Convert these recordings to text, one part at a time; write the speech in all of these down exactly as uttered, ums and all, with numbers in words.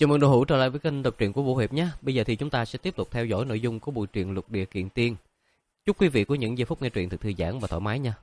Chào mừng đội hữu trở lại với kênh đọc truyện của Vũ Hiệp nhé. Bây giờ thì chúng ta sẽ tiếp tục theo dõi nội dung của bộ truyện Lục Địa Kiện Tiên. Chúc quý vị có những giây phút nghe truyện thật thư giãn và thoải mái nha.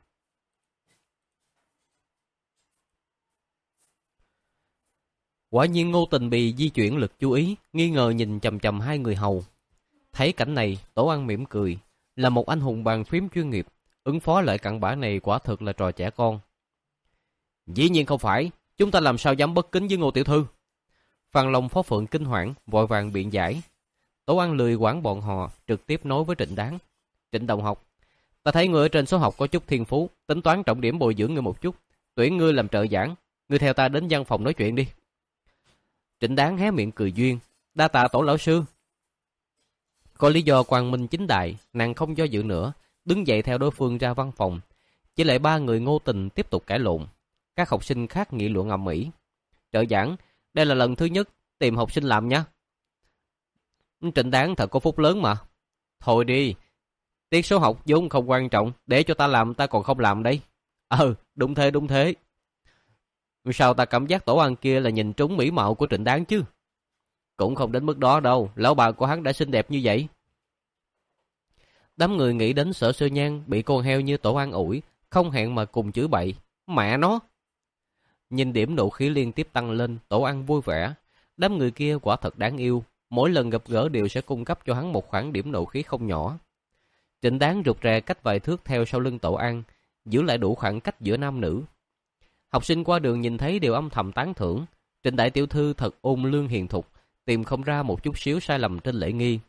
Quả nhiên Ngô Tình bị di chuyển lực chú ý, nghi ngờ nhìn chằm chằm hai người hầu. Thấy cảnh này, Tổ Ăn mỉm cười, là một anh hùng bàn phím chuyên nghiệp, ứng phó lại cặn bã này quả thực là trò trẻ con. Dĩ nhiên không phải, chúng ta làm sao dám bất kính với Ngô tiểu thư. Phan Long Phó Phượng kinh hoảng, vội vàng biện giải. Tổ Ăn lười quản bọn họ, trực tiếp nói với Trịnh Đáng. Trịnh đồng học, ta thấy ngươi ở trên số học có chút thiên phú, tính toán trọng điểm bồi dưỡng ngươi một chút, tuyển ngươi làm trợ giảng, ngươi theo ta đến văn phòng nói chuyện đi. Trịnh Đáng hé miệng cười duyên, đa tạ Tổ lão sư. Có lý do quang minh chính đại, nàng không do dự nữa, đứng dậy theo đối phương ra văn phòng. Chỉ lại ba người Ngô Tình tiếp tục cãi lộn. Các học sinh khác nghị luận ầm ĩ. Trợ giảng, đây là lần thứ nhất tìm học sinh làm nha. Trịnh Đáng thật có phúc lớn mà. Thôi đi, tiết số học vốn không quan trọng, để cho ta làm ta còn không làm đây. Ờ, đúng thế đúng thế. Sao ta cảm giác Tổ Ăn kia là nhìn trúng mỹ mạo của Trịnh Đáng chứ? Cũng không đến mức đó đâu, lão bà của hắn đã xinh đẹp như vậy. Đám người nghĩ đến Sở Sơ Nhan bị con heo như Tổ Ăn ủi, không hẹn mà cùng chửi bậy. Mẹ nó! Nhìn điểm nộ khí liên tiếp tăng lên, Tổ Ăn vui vẻ. Đám người kia quả thật đáng yêu, mỗi lần gặp gỡ đều sẽ cung cấp cho hắn một khoản điểm nộ khí không nhỏ. Trịnh Đáng rụt rè cách vài thước theo sau lưng Tổ Ăn, giữ lại đủ khoảng cách giữa nam nữ. Học sinh qua đường nhìn thấy đều âm thầm tán thưởng. Trịnh đại tiểu thư thật ôn lương hiền thục, tìm không ra một chút xíu sai lầm trên lễ nghi.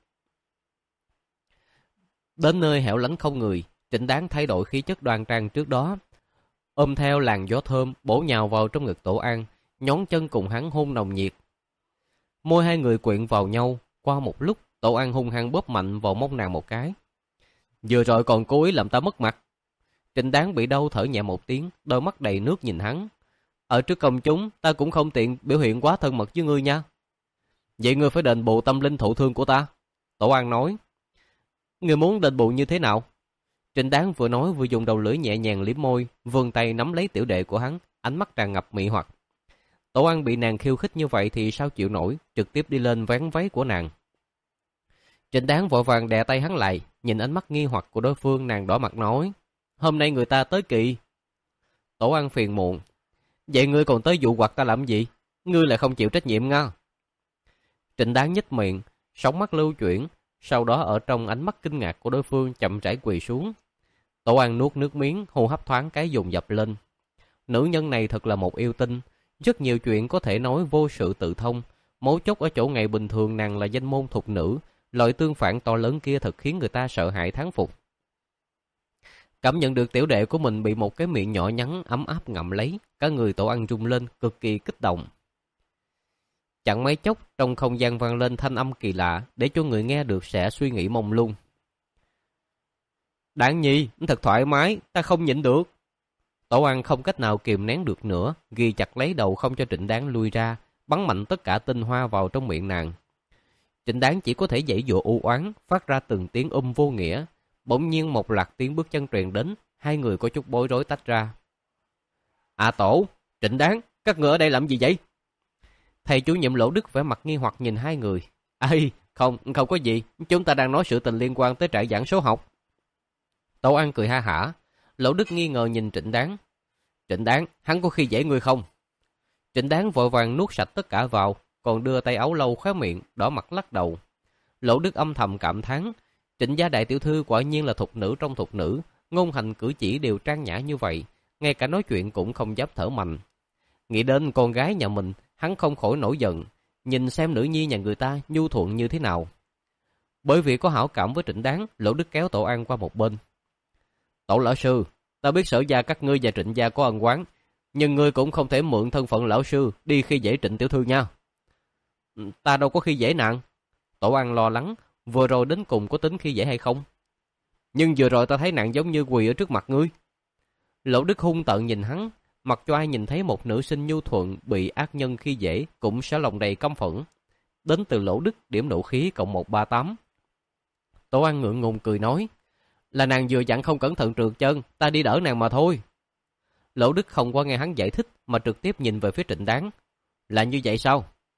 Đến nơi hẻo lánh không người, Trịnh Đáng thay đổi khí chất đoan trang trước đó, ôm theo làn gió thơm, bổ nhào vào trong ngực Tổ An, nhón chân cùng hắn hôn nồng nhiệt. Môi hai người quyện vào nhau, qua một lúc, Tổ An hung hăng bóp mạnh vào mông nàng một cái. Vừa rồi còn cố ý làm ta mất mặt. Trịnh Đáng bị đau thở nhẹ một tiếng, đôi mắt đầy nước nhìn hắn. Ở trước công chúng, ta cũng không tiện biểu hiện quá thân mật với ngươi nha. Vậy ngươi phải đền bù tâm linh thụ thương của ta. Tổ An nói. Ngươi muốn đền bù như thế nào? Trịnh Đáng vừa nói vừa dùng đầu lưỡi nhẹ nhàng liếm môi, vươn tay nắm lấy tiểu đệ của hắn, ánh mắt tràn ngập mị hoặc. Tổ An bị nàng khiêu khích như vậy thì sao chịu nổi, trực tiếp đi lên vén váy của nàng. Trịnh Đáng vội vàng đè tay hắn lại, nhìn ánh mắt nghi hoặc của đối phương, nàng đỏ mặt nói: Hôm nay người ta tới kỳ. Tổ An phiền muộn: Vậy ngươi còn tới dụ hoặc ta làm gì? Ngươi lại không chịu trách nhiệm nga. Trịnh Đáng nhếch miệng, sóng mắt lưu chuyển, sau đó ở trong ánh mắt kinh ngạc của đối phương chậm rãi quỳ xuống. Tổ An nuốt nước miếng, hô hấp thoáng cái dồn dập lên. Nữ nhân này thật là một yêu tinh, rất nhiều chuyện có thể nói vô sự tự thông, mấu chốt ở chỗ ngày bình thường nàng là danh môn thục nữ, loại tương phản to lớn kia thật khiến người ta sợ hãi thán phục. Cảm nhận được tiểu đệ của mình bị một cái miệng nhỏ nhắn ấm áp ngậm lấy, cả người Tổ An rung lên, cực kỳ kích động. Chẳng mấy chốc, trong không gian vang lên thanh âm kỳ lạ, để cho người nghe được sẽ suy nghĩ mông lung. Đáng nhi, thật thoải mái, ta không nhịn được. Tổ An không cách nào kìm nén được nữa, ghi chặt lấy đầu không cho Trịnh Đáng lui ra, bắn mạnh tất cả tinh hoa vào trong miệng nàng. Trịnh Đáng chỉ có thể giãy giụa u oán, phát ra từng tiếng um vô nghĩa. Bỗng nhiên một loạt tiếng bước chân truyền đến, hai người có chút bối rối tách ra. À Tổ, Trịnh Đáng, các người ở đây làm gì vậy? Thầy chủ nhiệm Lỗ Đức vẻ mặt nghi hoặc nhìn hai người. Ê, không, không có gì, chúng ta đang nói sự tình liên quan tới trại giảng số học. Tổ An cười ha hả. Lỗ Đức nghi ngờ nhìn Trịnh Đáng. Trịnh Đáng, hắn có khi dễ ngươi không? Trịnh Đáng vội vàng nuốt sạch tất cả vào, còn đưa tay áo lâu khóe miệng, đỏ mặt lắc đầu. Lỗ Đức âm thầm cảm thán, Trịnh gia đại tiểu thư quả nhiên là thục nữ trong thục nữ, ngôn hành cử chỉ đều trang nhã như vậy, ngay cả nói chuyện cũng không dám thở mạnh. Nghĩ đến con gái nhà mình, hắn không khỏi nổi giận, nhìn xem nữ nhi nhà người ta nhu thuận như thế nào. Bởi vì có hảo cảm với Trịnh Đáng, Lỗ Đức kéo Tổ An qua một bên. Tổ lão sư, ta biết Sở gia các ngươi và Trịnh gia có ân oán, nhưng ngươi cũng không thể mượn thân phận lão sư đi khi dễ Trịnh tiểu thư nha. Ta đâu có khi dễ nàng. Tổ An lo lắng, vừa rồi đến cùng có tính khi dễ hay không? Nhưng vừa rồi ta thấy nàng giống như quỳ ở trước mặt ngươi. Lỗ Đức hung tợn nhìn hắn, mặc cho ai nhìn thấy một nữ sinh nhu thuận bị ác nhân khi dễ cũng sẽ lòng đầy căm phẫn. Đến từ Lỗ Đức điểm nộ khí cộng một ba tám. Tổ An ngượng ngùng cười nói, là nàng vừa dặn không cẩn thận trượt chân, ta đi đỡ nàng mà thôi. Lỗ Đức không qua nghe hắn giải thích mà trực tiếp nhìn về phía Trịnh Đáng. Là như vậy sao?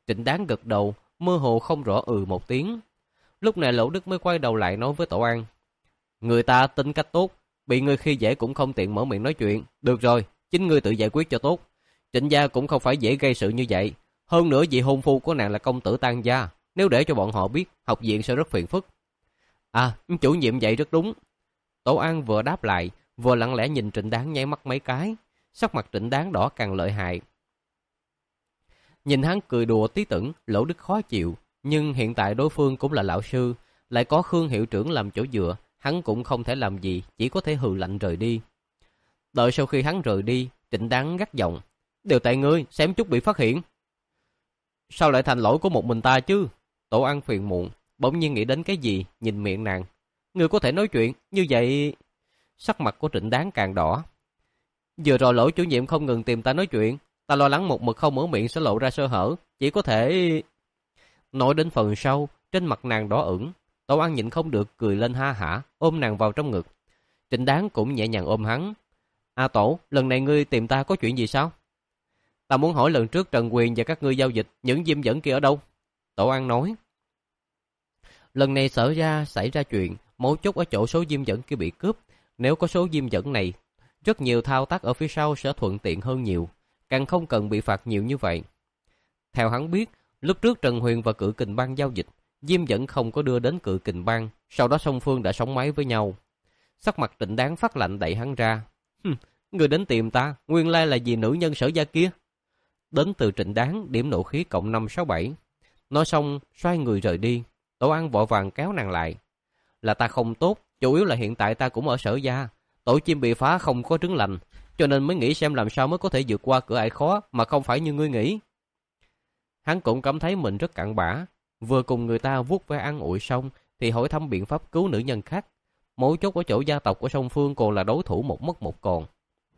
Trịnh Đáng gật đầu, mơ hồ không rõ ừ một tiếng. Lúc này Lỗ Đức mới quay đầu lại nói với Tổ An. Người ta tính cách tốt, bị ngươi khi dễ cũng không tiện mở miệng nói chuyện. Được rồi, chính ngươi tự giải quyết cho tốt. Trịnh gia cũng không phải dễ gây sự như vậy. Hơn nữa vị hôn phu của nàng là công tử Tang gia. Nếu để cho bọn họ biết, học viện sẽ rất phiền phức. À, chủ nhiệm vậy rất đúng. Tổ An vừa đáp lại, vừa lặng lẽ nhìn Trịnh Đáng nháy mắt mấy cái. Sắc mặt Trịnh Đáng đỏ càng lợi hại. Nhìn hắn cười đùa tí tửng, Lỗ Đức khó chịu. Nhưng hiện tại đối phương cũng là lão sư, lại có Khương hiệu trưởng làm chỗ dựa, hắn cũng không thể làm gì, chỉ có thể hừ lạnh rời đi. Đợi sau khi hắn rời đi, Trịnh Đáng gắt giọng. Đều tại ngươi, xém chút bị phát hiện. Sao lại thành lỗi của một mình ta chứ? Tổ An phiền muộn, bỗng nhiên nghĩ đến cái gì, nhìn miệng nàng. Ngươi có thể nói chuyện, như vậy... Sắc mặt của Trịnh Đáng càng đỏ. Vừa rồi Lỗ chủ nhiệm không ngừng tìm ta nói chuyện, ta lo lắng một mực không mở miệng sẽ lộ ra sơ hở, chỉ có thể... Nói đến phần sau, trên mặt nàng đỏ ửng. Tổ An nhịn không được cười lên ha hả, ôm nàng vào trong ngực. Trịnh Đáng cũng nhẹ nhàng ôm hắn. A Tổ, lần này ngươi tìm ta có chuyện gì sao? Ta muốn hỏi lần trước Trần Quyền và các ngươi giao dịch, những diêm dẫn kia ở đâu? Tổ An nói. Lần này sở ra xảy ra chuyện, mấu chốt ở chỗ số diêm dẫn kia bị cướp. Nếu có số diêm dẫn này, rất nhiều thao tác ở phía sau sẽ thuận tiện hơn nhiều, càng không cần bị phạt nhiều như vậy. Theo hắn biết, lúc trước Trần Huyền và Cự Kình Bang giao dịch, diêm dẫn không có đưa đến Cự Kình Bang, sau đó song phương đã sống máy với nhau. Sắc mặt Trịnh Đáng phát lạnh đẩy hắn ra. Hừm, người đến tìm ta, nguyên lai là vì nữ nhân Sở gia kia. Đến từ Trịnh Đáng, điểm nộ khí cộng năm sáu bảy. Nói xong, xoay người rời đi. Tổ An vội vàng kéo nàng lại. Là ta không tốt, chủ yếu là hiện tại ta cũng ở Sở gia. Tổ chim bị phá không có trứng lành, cho nên mới nghĩ xem làm sao mới có thể vượt qua cửa ải khó mà không phải như ngươi nghĩ. Hắn cũng cảm thấy mình rất cặn bã. Vừa cùng người ta vuốt ve ăn ủi xong thì hỏi thăm biện pháp cứu nữ nhân khác. Mấu chốt ở chỗ gia tộc của song phương còn là đối thủ một mất một còn.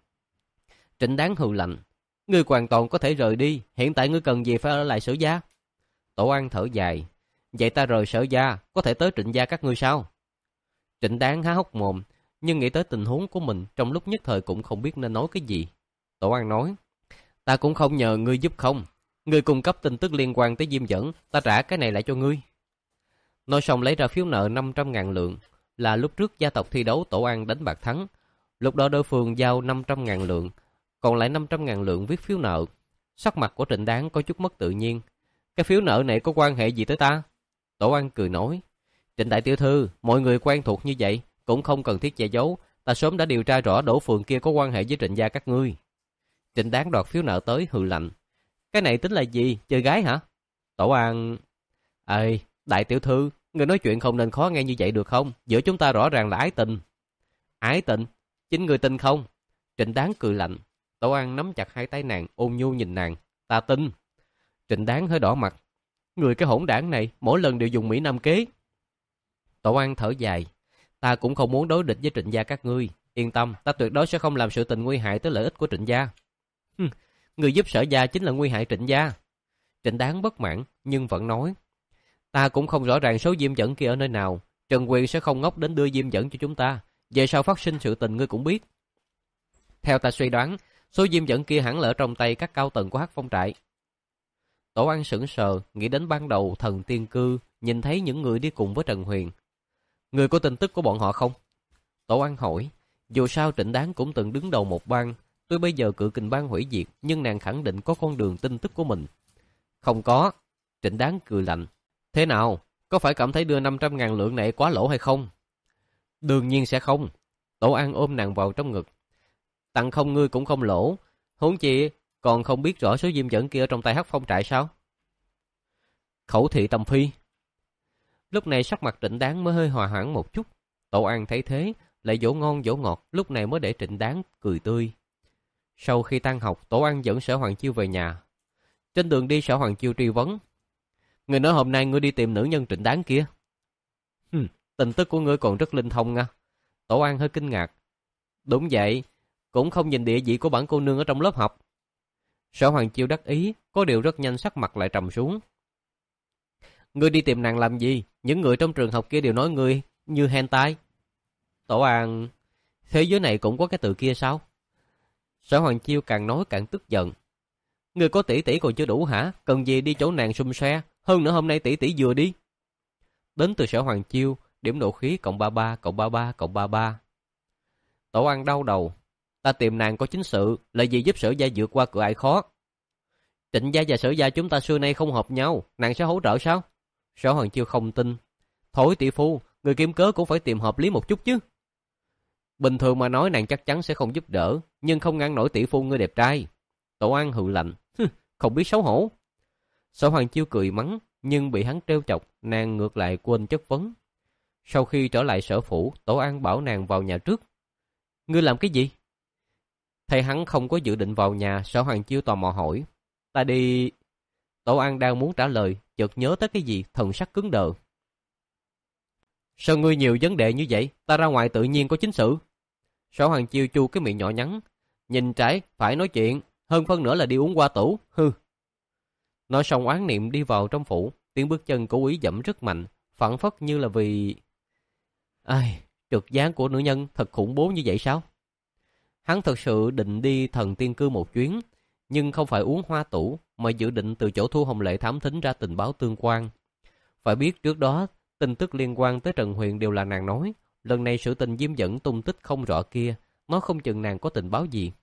Trịnh Đáng hừ lạnh. Ngươi hoàn toàn có thể rời đi, hiện tại ngươi cần gì phải ở lại Sở gia? Tổ An thở dài. Vậy ta rời Sở gia, có thể tới Trịnh gia các ngươi sao? Trịnh Đáng há hốc mồm, nhưng nghĩ tới tình huống của mình trong lúc nhất thời cũng không biết nên nói cái gì. Tổ An nói. Ta cũng không nhờ ngươi giúp không. Ngươi cung cấp tin tức liên quan tới diêm dẫn, ta trả cái này lại cho ngươi. Nói xong lấy ra phiếu nợ năm trăm ngàn lượng, là lúc trước gia tộc thi đấu Tổ An đánh bạc thắng. Lúc đó đối phương giao năm trăm ngàn lượng, còn lại năm trăm ngàn lượng viết phiếu nợ. Sắc mặt của Trịnh Đáng có chút mất tự nhiên. Cái phiếu nợ này có quan hệ gì tới ta? Tổ An cười nói. Trịnh đại tiểu thư, mọi người quen thuộc như vậy, cũng không cần thiết che giấu. Ta sớm đã điều tra rõ Đỗ Phường kia có quan hệ với Trịnh gia các ngươi. Trịnh Đáng đoạt phiếu nợ tới hừ lạnh. Cái này tính là gì? Chơi gái hả? Tổ An... Ê, đại tiểu thư, người nói chuyện không nên khó nghe như vậy được không? Giữa chúng ta rõ ràng là ái tình. Ái tình? Chính người tin không? Trịnh Đáng cười lạnh. Tổ An nắm chặt hai tay nàng, ôn nhu nhìn nàng. Ta tin. Trịnh Đáng hơi đỏ mặt. Người cái hỗn đảng này, mỗi lần đều dùng Mỹ Nam kế. Tổ An thở dài. Ta cũng không muốn đối địch với Trịnh gia các ngươi. Yên tâm, ta tuyệt đối sẽ không làm sự tình nguy hại tới lợi ích của Trịnh gia. Người giúp Sở gia chính là nguy hại Trịnh gia. Trịnh Đáng bất mãn, nhưng vẫn nói. Ta cũng không rõ ràng số diêm dẫn kia ở nơi nào. Trần Quyền sẽ không ngốc đến đưa diêm dẫn cho chúng ta. Về sau phát sinh sự tình ngươi cũng biết. Theo ta suy đoán, số diêm dẫn kia hẳn là ở trong tay các cao tầng của Hắc Phong trại. Tổ An sững sờ, nghĩ đến ban đầu thần tiên cư, nhìn thấy những người đi cùng với Trần Huyền. Người có tin tức của bọn họ không? Tổ An hỏi. Dù sao Trịnh Đáng cũng từng đứng đầu một bang. Tuy bây giờ Cự Kình Bang hủy diệt, nhưng nàng khẳng định có con đường tin tức của mình. Không có. Trịnh Đáng cười lạnh. Thế nào? Có phải cảm thấy đưa năm trăm ngàn lượng này quá lỗ hay không? Đương nhiên sẽ không. Tổ An ôm nàng vào trong ngực. Tặng không ngươi cũng không lỗ. Huống chi còn không biết rõ số diêm dẫn kia ở trong tay Hắc Phong trại sao? Khẩu thị tâm phi. Lúc này sắc mặt Trịnh Đáng mới hơi hòa hoãn một chút. Tổ An thấy thế, lại dỗ ngon dỗ ngọt, lúc này mới để Trịnh Đáng cười tươi. Sau khi tan học, Tổ An dẫn Sở Hoàng Chiêu về nhà. Trên đường đi, Sở Hoàng Chiêu truy vấn. Người nói hôm nay ngươi đi tìm nữ nhân Trịnh Đáng kia. Hừm, tin tức của ngươi còn rất linh thông nha. Tổ An hơi kinh ngạc. Đúng vậy, cũng không nhìn địa vị của bản cô nương ở trong lớp học. Sở Hoàng Chiêu đắc ý, có điều rất nhanh sắc mặt lại trầm xuống. Ngươi đi tìm nàng làm gì? Những người trong trường học kia đều nói ngươi như hentai. Tổ An, thế giới này cũng có cái từ kia sao? Sở Hoàng Chiêu càng nói càng tức giận. Người có tỷ tỷ còn chưa đủ hả? Cần gì đi chỗ nàng xum xoe? Hơn nữa hôm nay tỷ tỷ vừa đi. Đến từ Sở Hoàng Chiêu, điểm nộ khí cộng ba ba, cộng ba ba, cộng ba ba. Tổ An đau đầu. Ta tìm nàng có chính sự, là gì giúp Sở gia vượt qua cửa ải khó. Trịnh gia và Sở gia chúng ta xưa nay không hợp nhau, nàng sẽ hỗ trợ sao? Sở Hoàng Chiêu không tin. Thôi tỷ phu, người kiếm cớ cũng phải tìm hợp lý một chút chứ. Bình thường mà nói nàng chắc chắn sẽ không giúp đỡ, nhưng không ngăn nổi tỷ phu ngươi đẹp trai. Tổ An hừ lạnh, không biết xấu hổ. Sở Hoàng Chiêu cười mắng, nhưng bị hắn trêu chọc, nàng ngược lại quên chất vấn. Sau khi trở lại sở phủ, Tổ An bảo nàng vào nhà trước. Ngươi làm cái gì? Thầy hắn không có dự định vào nhà, Sở Hoàng Chiêu tò mò hỏi. Ta đi... Tổ An đang muốn trả lời, chợt nhớ tới cái gì, thần sắc cứng đờ. Sao ngươi nhiều vấn đề như vậy? Ta ra ngoài tự nhiên có chính sự. Sở Hoàng Chiêu chu cái miệng nhỏ nhắn. Nhìn trái, phải nói chuyện, hơn phân nữa là đi uống qua tủ, hư. Nói xong oán niệm đi vào trong phủ, tiếng bước chân của Quý dẫm rất mạnh, phảng phất như là vì... Ai, trực giác của nữ nhân thật khủng bố như vậy sao? Hắn thật sự định đi Thần Tiên Cư một chuyến, nhưng không phải uống hoa tủ, mà dự định từ chỗ Thu Hồng Lệ thám thính ra tình báo tương quan. Phải biết trước đó, tin tức liên quan tới Trần Huyền đều là nàng nói, lần này sự tình diêm dẫn tung tích không rõ kia, nó không chừng nàng có tình báo gì.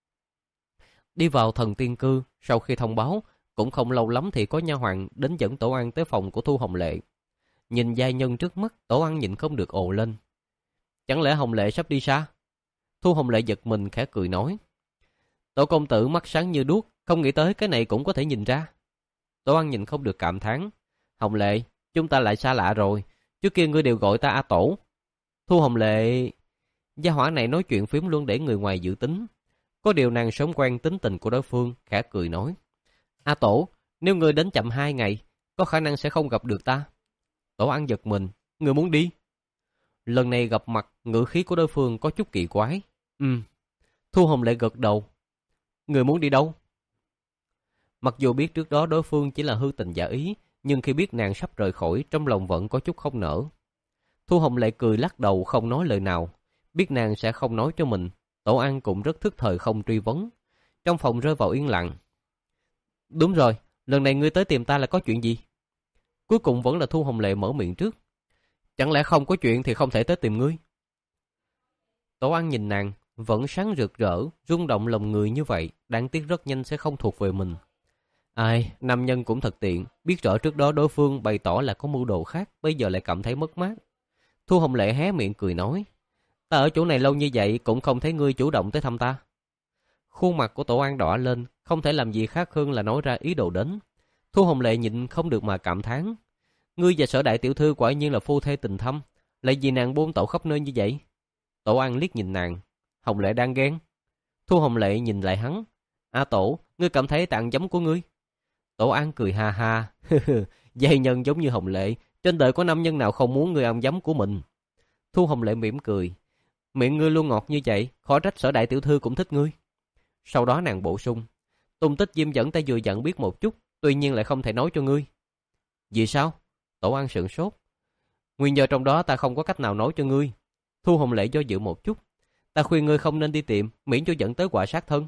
Đi vào Thần Tiên Cư, sau khi thông báo, cũng không lâu lắm thì có nha hoàn đến dẫn Tổ An tới phòng của Thu Hồng Lệ. Nhìn giai nhân trước mắt, Tổ An nhịn không được ồ lên. Chẳng lẽ Hồng Lệ sắp đi xa? Thu Hồng Lệ giật mình khẽ cười nói. Tổ công tử mắt sáng như đuốc, không nghĩ tới cái này cũng có thể nhìn ra. Tổ An nhìn không được cảm thán. Hồng Lệ, chúng ta lại xa lạ rồi, trước kia ngươi đều gọi ta A Tổ. Thu Hồng Lệ... Gia hỏa này nói chuyện phím luôn để người ngoài dự tính. Có điều nàng sớm quen tính tình của đối phương, khẽ cười nói. A Tổ, nếu ngươi đến chậm hai ngày, có khả năng sẽ không gặp được ta. Tổ An giật mình, ngươi muốn đi? Lần này gặp mặt, ngữ khí của đối phương có chút kỳ quái. Ừm. Thu Hồng Lệ gật đầu. Ngươi muốn đi đâu? Mặc dù biết trước đó đối phương chỉ là hư tình giả ý, nhưng khi biết nàng sắp rời khỏi, trong lòng vẫn có chút không nỡ. Thu Hồng Lệ cười lắc đầu không nói lời nào. Biết nàng sẽ không nói cho mình, Tổ An cũng rất thức thời không truy vấn. Trong phòng rơi vào yên lặng. Đúng rồi, lần này ngươi tới tìm ta là có chuyện gì? Cuối cùng vẫn là Thu Hồng Lệ mở miệng trước. Chẳng lẽ không có chuyện thì không thể tới tìm ngươi? Tổ An nhìn nàng, vẫn sáng rực rỡ, rung động lòng người như vậy, đáng tiếc rất nhanh sẽ không thuộc về mình. Ai, nam nhân cũng thật tiện, biết rõ trước đó đối phương bày tỏ là có mưu đồ khác, bây giờ lại cảm thấy mất mát. Thu Hồng Lệ hé miệng cười nói, ta ở chỗ này lâu như vậy cũng không thấy ngươi chủ động tới thăm ta. Khuôn mặt của Tổ An đỏ lên, không thể làm gì khác hơn là nói ra ý đồ đến. Thu Hồng Lệ nhịn không được mà cảm thán, ngươi và Sở đại tiểu thư quả nhiên là phu thê tình thâm, lại vì nàng buôn tẩu khắp nơi như vậy. Tổ An liếc nhìn nàng, Hồng Lệ đang ghen. Thu Hồng Lệ nhìn lại hắn, A Tổ, ngươi cảm thấy tạng giấm của ngươi? Tổ An cười ha ha, dây nhân giống như Hồng Lệ, trên đời có nam nhân nào không muốn ngươi ăn giấm của mình. Thu Hồng Lệ mỉm cười, miệng ngươi luôn ngọt như vậy, khó trách Sở đại tiểu thư cũng thích ngươi. Sau đó nàng bổ sung, tung tích diêm dẫn ta vừa dặn biết một chút, tuy nhiên lại không thể nói cho ngươi. Vì sao? Tổ An sửng sốt. Nguyên do trong đó ta không có cách nào nói cho ngươi. Thu Hồng Lệ do dự một chút. Ta khuyên ngươi không nên đi tìm, miễn cho dẫn tới quả sát thân.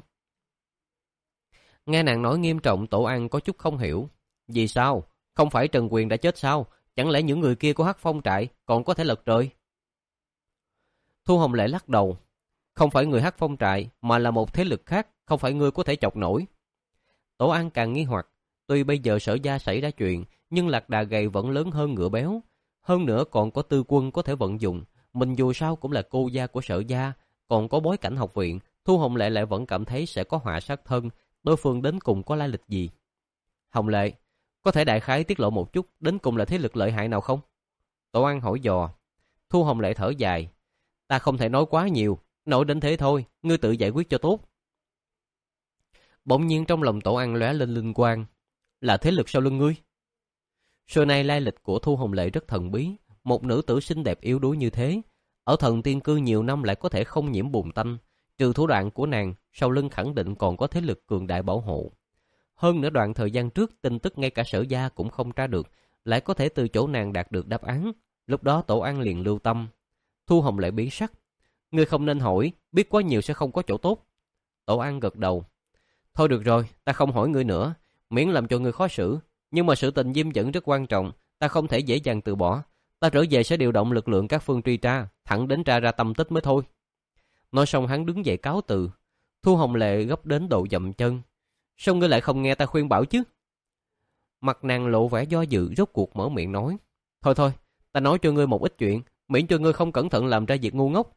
Nghe nàng nói nghiêm trọng, Tổ An có chút không hiểu. Vì sao? Không phải Trần Quyền đã chết sao? Chẳng lẽ những người kia của Hắc Phong trại còn có thể lật trời? Thu Hồng Lệ lắc đầu. Không phải người Hắc Phong trại, mà là một thế lực khác, không phải ngươi có thể chọc nổi. Tổ An càng nghi hoặc. Tuy bây giờ Sở gia xảy ra chuyện, nhưng lạc đà gầy vẫn lớn hơn ngựa béo. Hơn nữa còn có tư quân có thể vận dụng. Mình dù sao cũng là cô gia của Sở gia, còn có bối cảnh học viện. Thu Hồng Lệ lại vẫn cảm thấy sẽ có họa sát thân. Đối phương đến cùng có lai lịch gì? Hồng Lệ, có thể đại khái tiết lộ một chút, đến cùng là thế lực lợi hại nào không? Tổ An hỏi dò. Thu Hồng Lệ thở dài. Ta không thể nói quá nhiều, nổi đến thế thôi, ngươi tự giải quyết cho tốt. Bỗng nhiên trong lòng Tổ An lóe lên linh quang. Là thế lực sau lưng ngươi? Xưa nay lai lịch của Thu Hồng Lệ rất thần bí. Một nữ tử xinh đẹp yếu đuối như thế, ở Thần Tiên Cư nhiều năm lại có thể không nhiễm bùn tanh. Trừ thủ đoạn của nàng, sau lưng khẳng định còn có thế lực cường đại bảo hộ. Hơn nữa đoạn thời gian trước, tin tức ngay cả Sở gia cũng không tra được, lại có thể từ chỗ nàng đạt được đáp án. Lúc đó Tổ An liền lưu tâm. Thu Hồng Lệ biến sắc. Ngươi không nên hỏi, biết quá nhiều sẽ không có chỗ tốt. Tổ An gật đầu. Thôi được rồi, ta không hỏi ngươi nữa, miễn làm cho ngươi khó xử. Nhưng mà sự tình Diêm Dẫn rất quan trọng, ta không thể dễ dàng từ bỏ. Ta trở về sẽ điều động lực lượng các phương truy tra, thẳng đến tra ra tâm tích mới thôi. Nói xong hắn đứng dậy cáo từ. Thu Hồng Lệ gấp đến độ dậm chân. Sao ngươi lại không nghe ta khuyên bảo chứ? Mặt nàng lộ vẻ do dự, rốt cuộc mở miệng nói. Thôi thôi, ta nói cho ngươi một ít chuyện, miễn cho ngươi không cẩn thận làm ra việc ngu ngốc.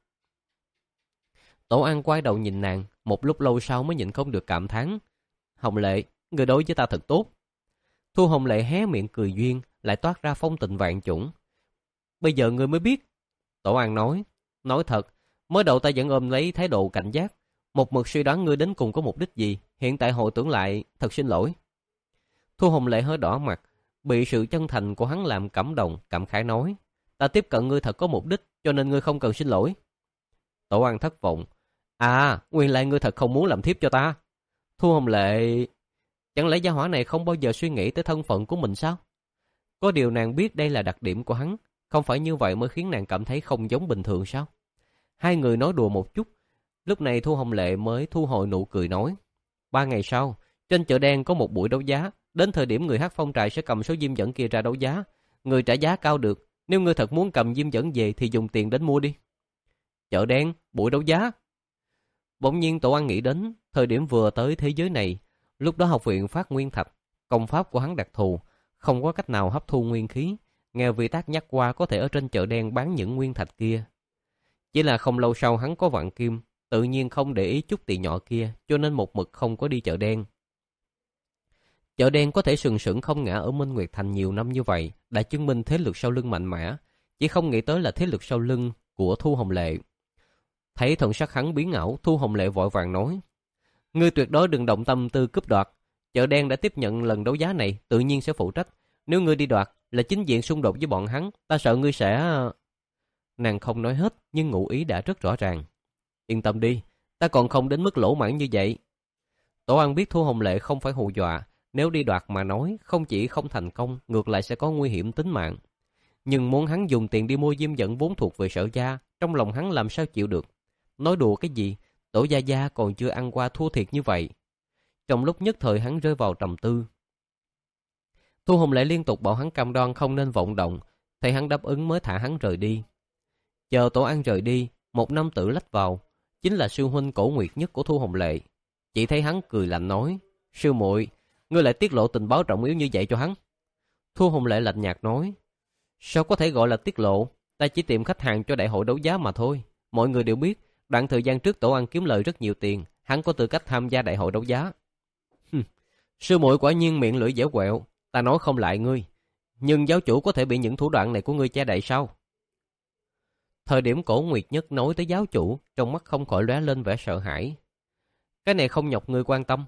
Tổ An quay đầu nhìn nàng, một lúc lâu sau mới nhịn không được cảm thán. Hồng Lệ, ngươi đối với ta thật tốt. Thu Hồng Lệ hé miệng cười duyên, lại toát ra phong tình vạn chủng. Bây giờ ngươi mới biết. Tổ An nói. Nói thật, mới đầu ta vẫn ôm lấy thái độ cảnh giác, một mực suy đoán ngươi đến cùng có mục đích gì. Hiện tại hồi tưởng lại, thật xin lỗi. Thu Hồng Lệ hơi đỏ mặt, bị sự chân thành của hắn làm cảm động, cảm khái nói. Ta tiếp cận ngươi thật có mục đích, cho nên ngươi không cần xin lỗi. Tổ An thất vọng. À, nguyên lai ngươi thật không muốn làm thiếp cho ta. Thu Hồng Lệ... Chẳng lẽ gia hỏa này không bao giờ suy nghĩ tới thân phận của mình sao? Có điều nàng biết đây là đặc điểm của hắn, không phải như vậy mới khiến nàng cảm thấy không giống bình thường sao? Hai người nói đùa một chút, lúc này Thu Hồng Lệ mới thu hồi nụ cười nói. Ba ngày sau, trên chợ đen có một buổi đấu giá, đến thời điểm người hát phong trại sẽ cầm số diêm dẫn kia ra đấu giá. Người trả giá cao được, nếu ngươi thật muốn cầm diêm dẫn về thì dùng tiền đến mua đi. Chợ đen, buổi đấu giá. Bỗng nhiên Tổ An nghĩ đến, thời điểm vừa tới thế giới này, lúc đó học viện phát nguyên thạch, công pháp của hắn đặc thù, không có cách nào hấp thu nguyên khí. Nghe vị tác nhắc qua có thể ở trên chợ đen bán những nguyên thạch kia. Chỉ là không lâu sau hắn có vạn kim, tự nhiên không để ý chút tiền nhỏ kia, cho nên một mực không có đi chợ đen. Chợ đen có thể sừng sững không ngã ở Minh Nguyệt Thành nhiều năm như vậy, đã chứng minh thế lực sau lưng mạnh mẽ, chỉ không nghĩ tới là thế lực sau lưng của Thu Hồng Lệ. Thấy thần sắc hắn biến ảo, Thu Hồng Lệ vội vàng nói. Ngươi tuyệt đối đừng động tâm tư cướp đoạt. Chợ đen đã tiếp nhận lần đấu giá này, tự nhiên sẽ phụ trách. Nếu ngươi đi đoạt, là chính diện xung đột với bọn hắn, ta sợ ngươi sẽ... Nàng không nói hết, nhưng ngụ ý đã rất rõ ràng. Yên tâm đi, ta còn không đến mức lỗ mãn như vậy. Tổ An biết Thu Hồng Lệ không phải hù dọa, nếu đi đoạt mà nói, không chỉ không thành công, ngược lại sẽ có nguy hiểm tính mạng. Nhưng muốn hắn dùng tiền đi mua diêm dẫn vốn thuộc về Sở gia, trong lòng hắn làm sao chịu được. Nói đùa cái gì, Tổ gia gia còn chưa ăn qua thua thiệt như vậy. Trong lúc nhất thời hắn rơi vào trầm tư. Thu Hồng Lệ liên tục bảo hắn cam đoan không nên vọng động, thấy hắn đáp ứng mới thả hắn rời đi. Chờ Tổ An rời đi, một nam tử lách vào, chính là sư huynh Cổ Nguyệt Nhất của Thu Hồng Lệ. Chỉ thấy hắn cười lạnh nói, sư muội, ngươi lại tiết lộ tình báo trọng yếu như vậy cho hắn. Thu Hồng Lệ lạnh nhạt nói, sao có thể gọi là tiết lộ, ta chỉ tìm khách hàng cho đại hội đấu giá mà thôi. Mọi người đều biết, đoạn thời gian trước Tổ An kiếm lời rất nhiều tiền, hắn có tư cách tham gia đại hội đấu giá. Sư muội quả nhiên miệng lưỡi dẻo quẹo, ta nói không lại ngươi. Nhưng giáo chủ có thể bị những thủ đoạn này của ngươi che đậy sao? Thời điểm Cổ Nguyệt Nhất nói tới giáo chủ, trong mắt không khỏi lóe lên vẻ sợ hãi. Cái này không nhọc ngươi quan tâm.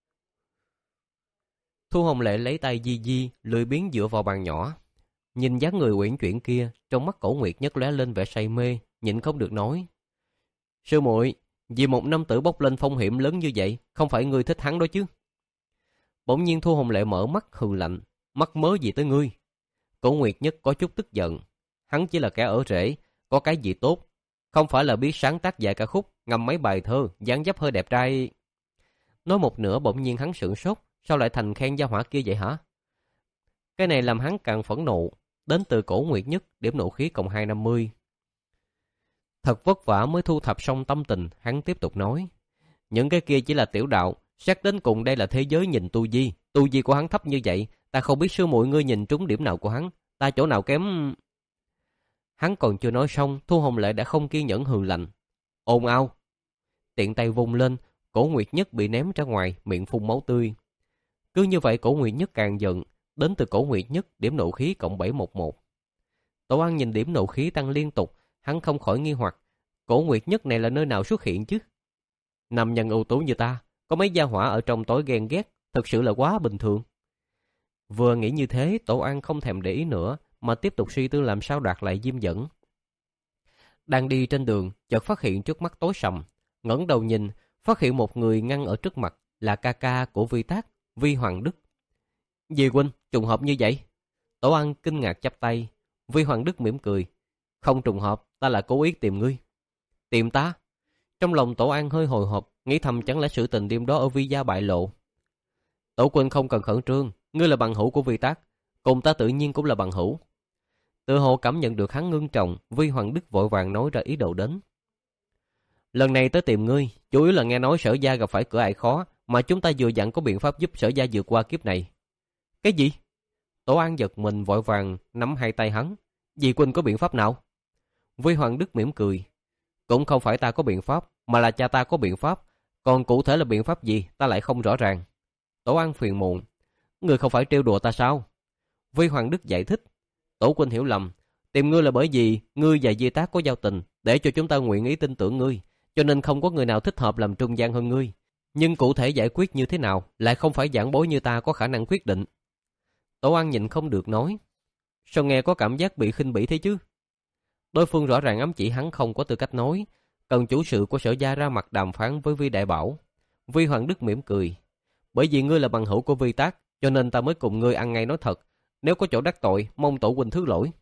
Thu Hồng Lệ lấy tay di di, lười biếng dựa vào bàn nhỏ. Nhìn dáng người uyển chuyển kia, trong mắt Cổ Nguyệt Nhất lóe lên vẻ say mê, nhịn không được nói. Sư muội, vì một nam tử bốc lên phong hiểm lớn như vậy, không phải ngươi thích hắn đó chứ? Bỗng nhiên Thu Hồng Lệ mở mắt hừ lạnh, mắc mớ gì tới ngươi? Cổ Nguyệt Nhất có chút tức giận. Hắn chỉ là kẻ ở rễ, có cái gì tốt? Không phải là biết sáng tác vài ca khúc, ngâm mấy bài thơ, dáng dấp hơi đẹp trai. Nói một nửa bỗng nhiên hắn sửng sốt, sao lại thành khen gia hỏa kia vậy hả? Cái này làm hắn càng phẫn nộ, đến từ Cổ Nguyệt Nhất, điểm nộ khí cộng hai trăm năm mươi. Thật vất vả mới thu thập xong tâm tình, hắn tiếp tục nói. Những cái kia chỉ là tiểu đạo, xét đến cùng đây là thế giới nhìn tu vi. Tu vi của hắn thấp như vậy, ta không biết sư muội ngươi nhìn trúng điểm nào của hắn, ta chỗ nào kém... Hắn còn chưa nói xong, Thu Hồng Lệ đã không kiên nhẫn hừ lạnh. Ồn ào! Tiện tay vung lên, Cổ Nguyệt Nhất bị ném ra ngoài, miệng phun máu tươi. Cứ như vậy Cổ Nguyệt Nhất càng giận, đến từ Cổ Nguyệt Nhất, điểm nộ khí cộng bảy trăm mười một. Tổ An nhìn điểm nộ khí tăng liên tục, hắn không khỏi nghi hoặc, Cổ Nguyệt Nhất này là nơi nào xuất hiện chứ? Nam nhân ưu tú như ta, có mấy gia hỏa ở trong tối ghen ghét, thực sự là quá bình thường. Vừa nghĩ như thế, Tổ An không thèm để ý nữa, mà tiếp tục suy tư làm sao đoạt lại diêm dẫn. Đang đi trên đường, chợt phát hiện trước mắt tối sầm, ngẩng đầu nhìn, phát hiện một người ngăn ở trước mặt, là ca ca của Vi Tác, Vi Hoàng Đức. Dì huynh, trùng hợp như vậy? Tổ An kinh ngạc chắp tay. Vi Hoàng Đức mỉm cười. Không trùng hợp, ta là cố ý tìm ngươi. Tìm ta? Trong lòng Tổ An hơi hồi hộp, nghĩ thầm chẳng lẽ sự tình đêm đó ở Vi gia bại lộ. Tổ quân không cần khẩn trương, ngươi là bằng hữu của Vi Tác, cùng ta tự nhiên cũng là bằng hữu. Tự hồ cảm nhận được hắn ngưng trọng, Vi Hoàng Đức vội vàng nói ra ý đồ đến. Lần này tới tìm ngươi, chủ yếu là nghe nói Sở gia gặp phải cửa ải khó, mà chúng ta vừa dặn có biện pháp giúp Sở gia vượt qua kiếp này. Cái gì? Tổ An giật mình vội vàng nắm hai tay hắn. Dì Quỳnh có biện pháp nào? Vi Hoàng Đức mỉm cười. Cũng không phải ta có biện pháp, mà là cha ta có biện pháp. Còn cụ thể là biện pháp gì ta lại không rõ ràng. Tổ An phiền muộn. Ngươi không phải trêu đùa ta sao? Vi Hoàng Đức giải thích. Tổ Quỳnh hiểu lầm. Tìm ngươi là bởi vì ngươi và Di Tác có giao tình, để cho chúng ta nguyện ý tin tưởng ngươi, cho nên không có người nào thích hợp làm trung gian hơn ngươi. Nhưng cụ thể giải quyết như thế nào lại không phải giảng bối như ta có khả năng quyết định. Tổ An nhịn không được nói. Sao nghe có cảm giác bị khinh bỉ thế chứ? Đối phương rõ ràng ám chỉ hắn không có tư cách nói, cần chủ sự của Sở gia ra mặt đàm phán với Vi Đại Bảo. Vi Hoàng Đức mỉm cười. Bởi vì ngươi là bằng hữu của Vi Tác, cho nên ta mới cùng ngươi ăn ngay nói thật. Nếu có chỗ đắc tội, mong tổ huynh thứ lỗi.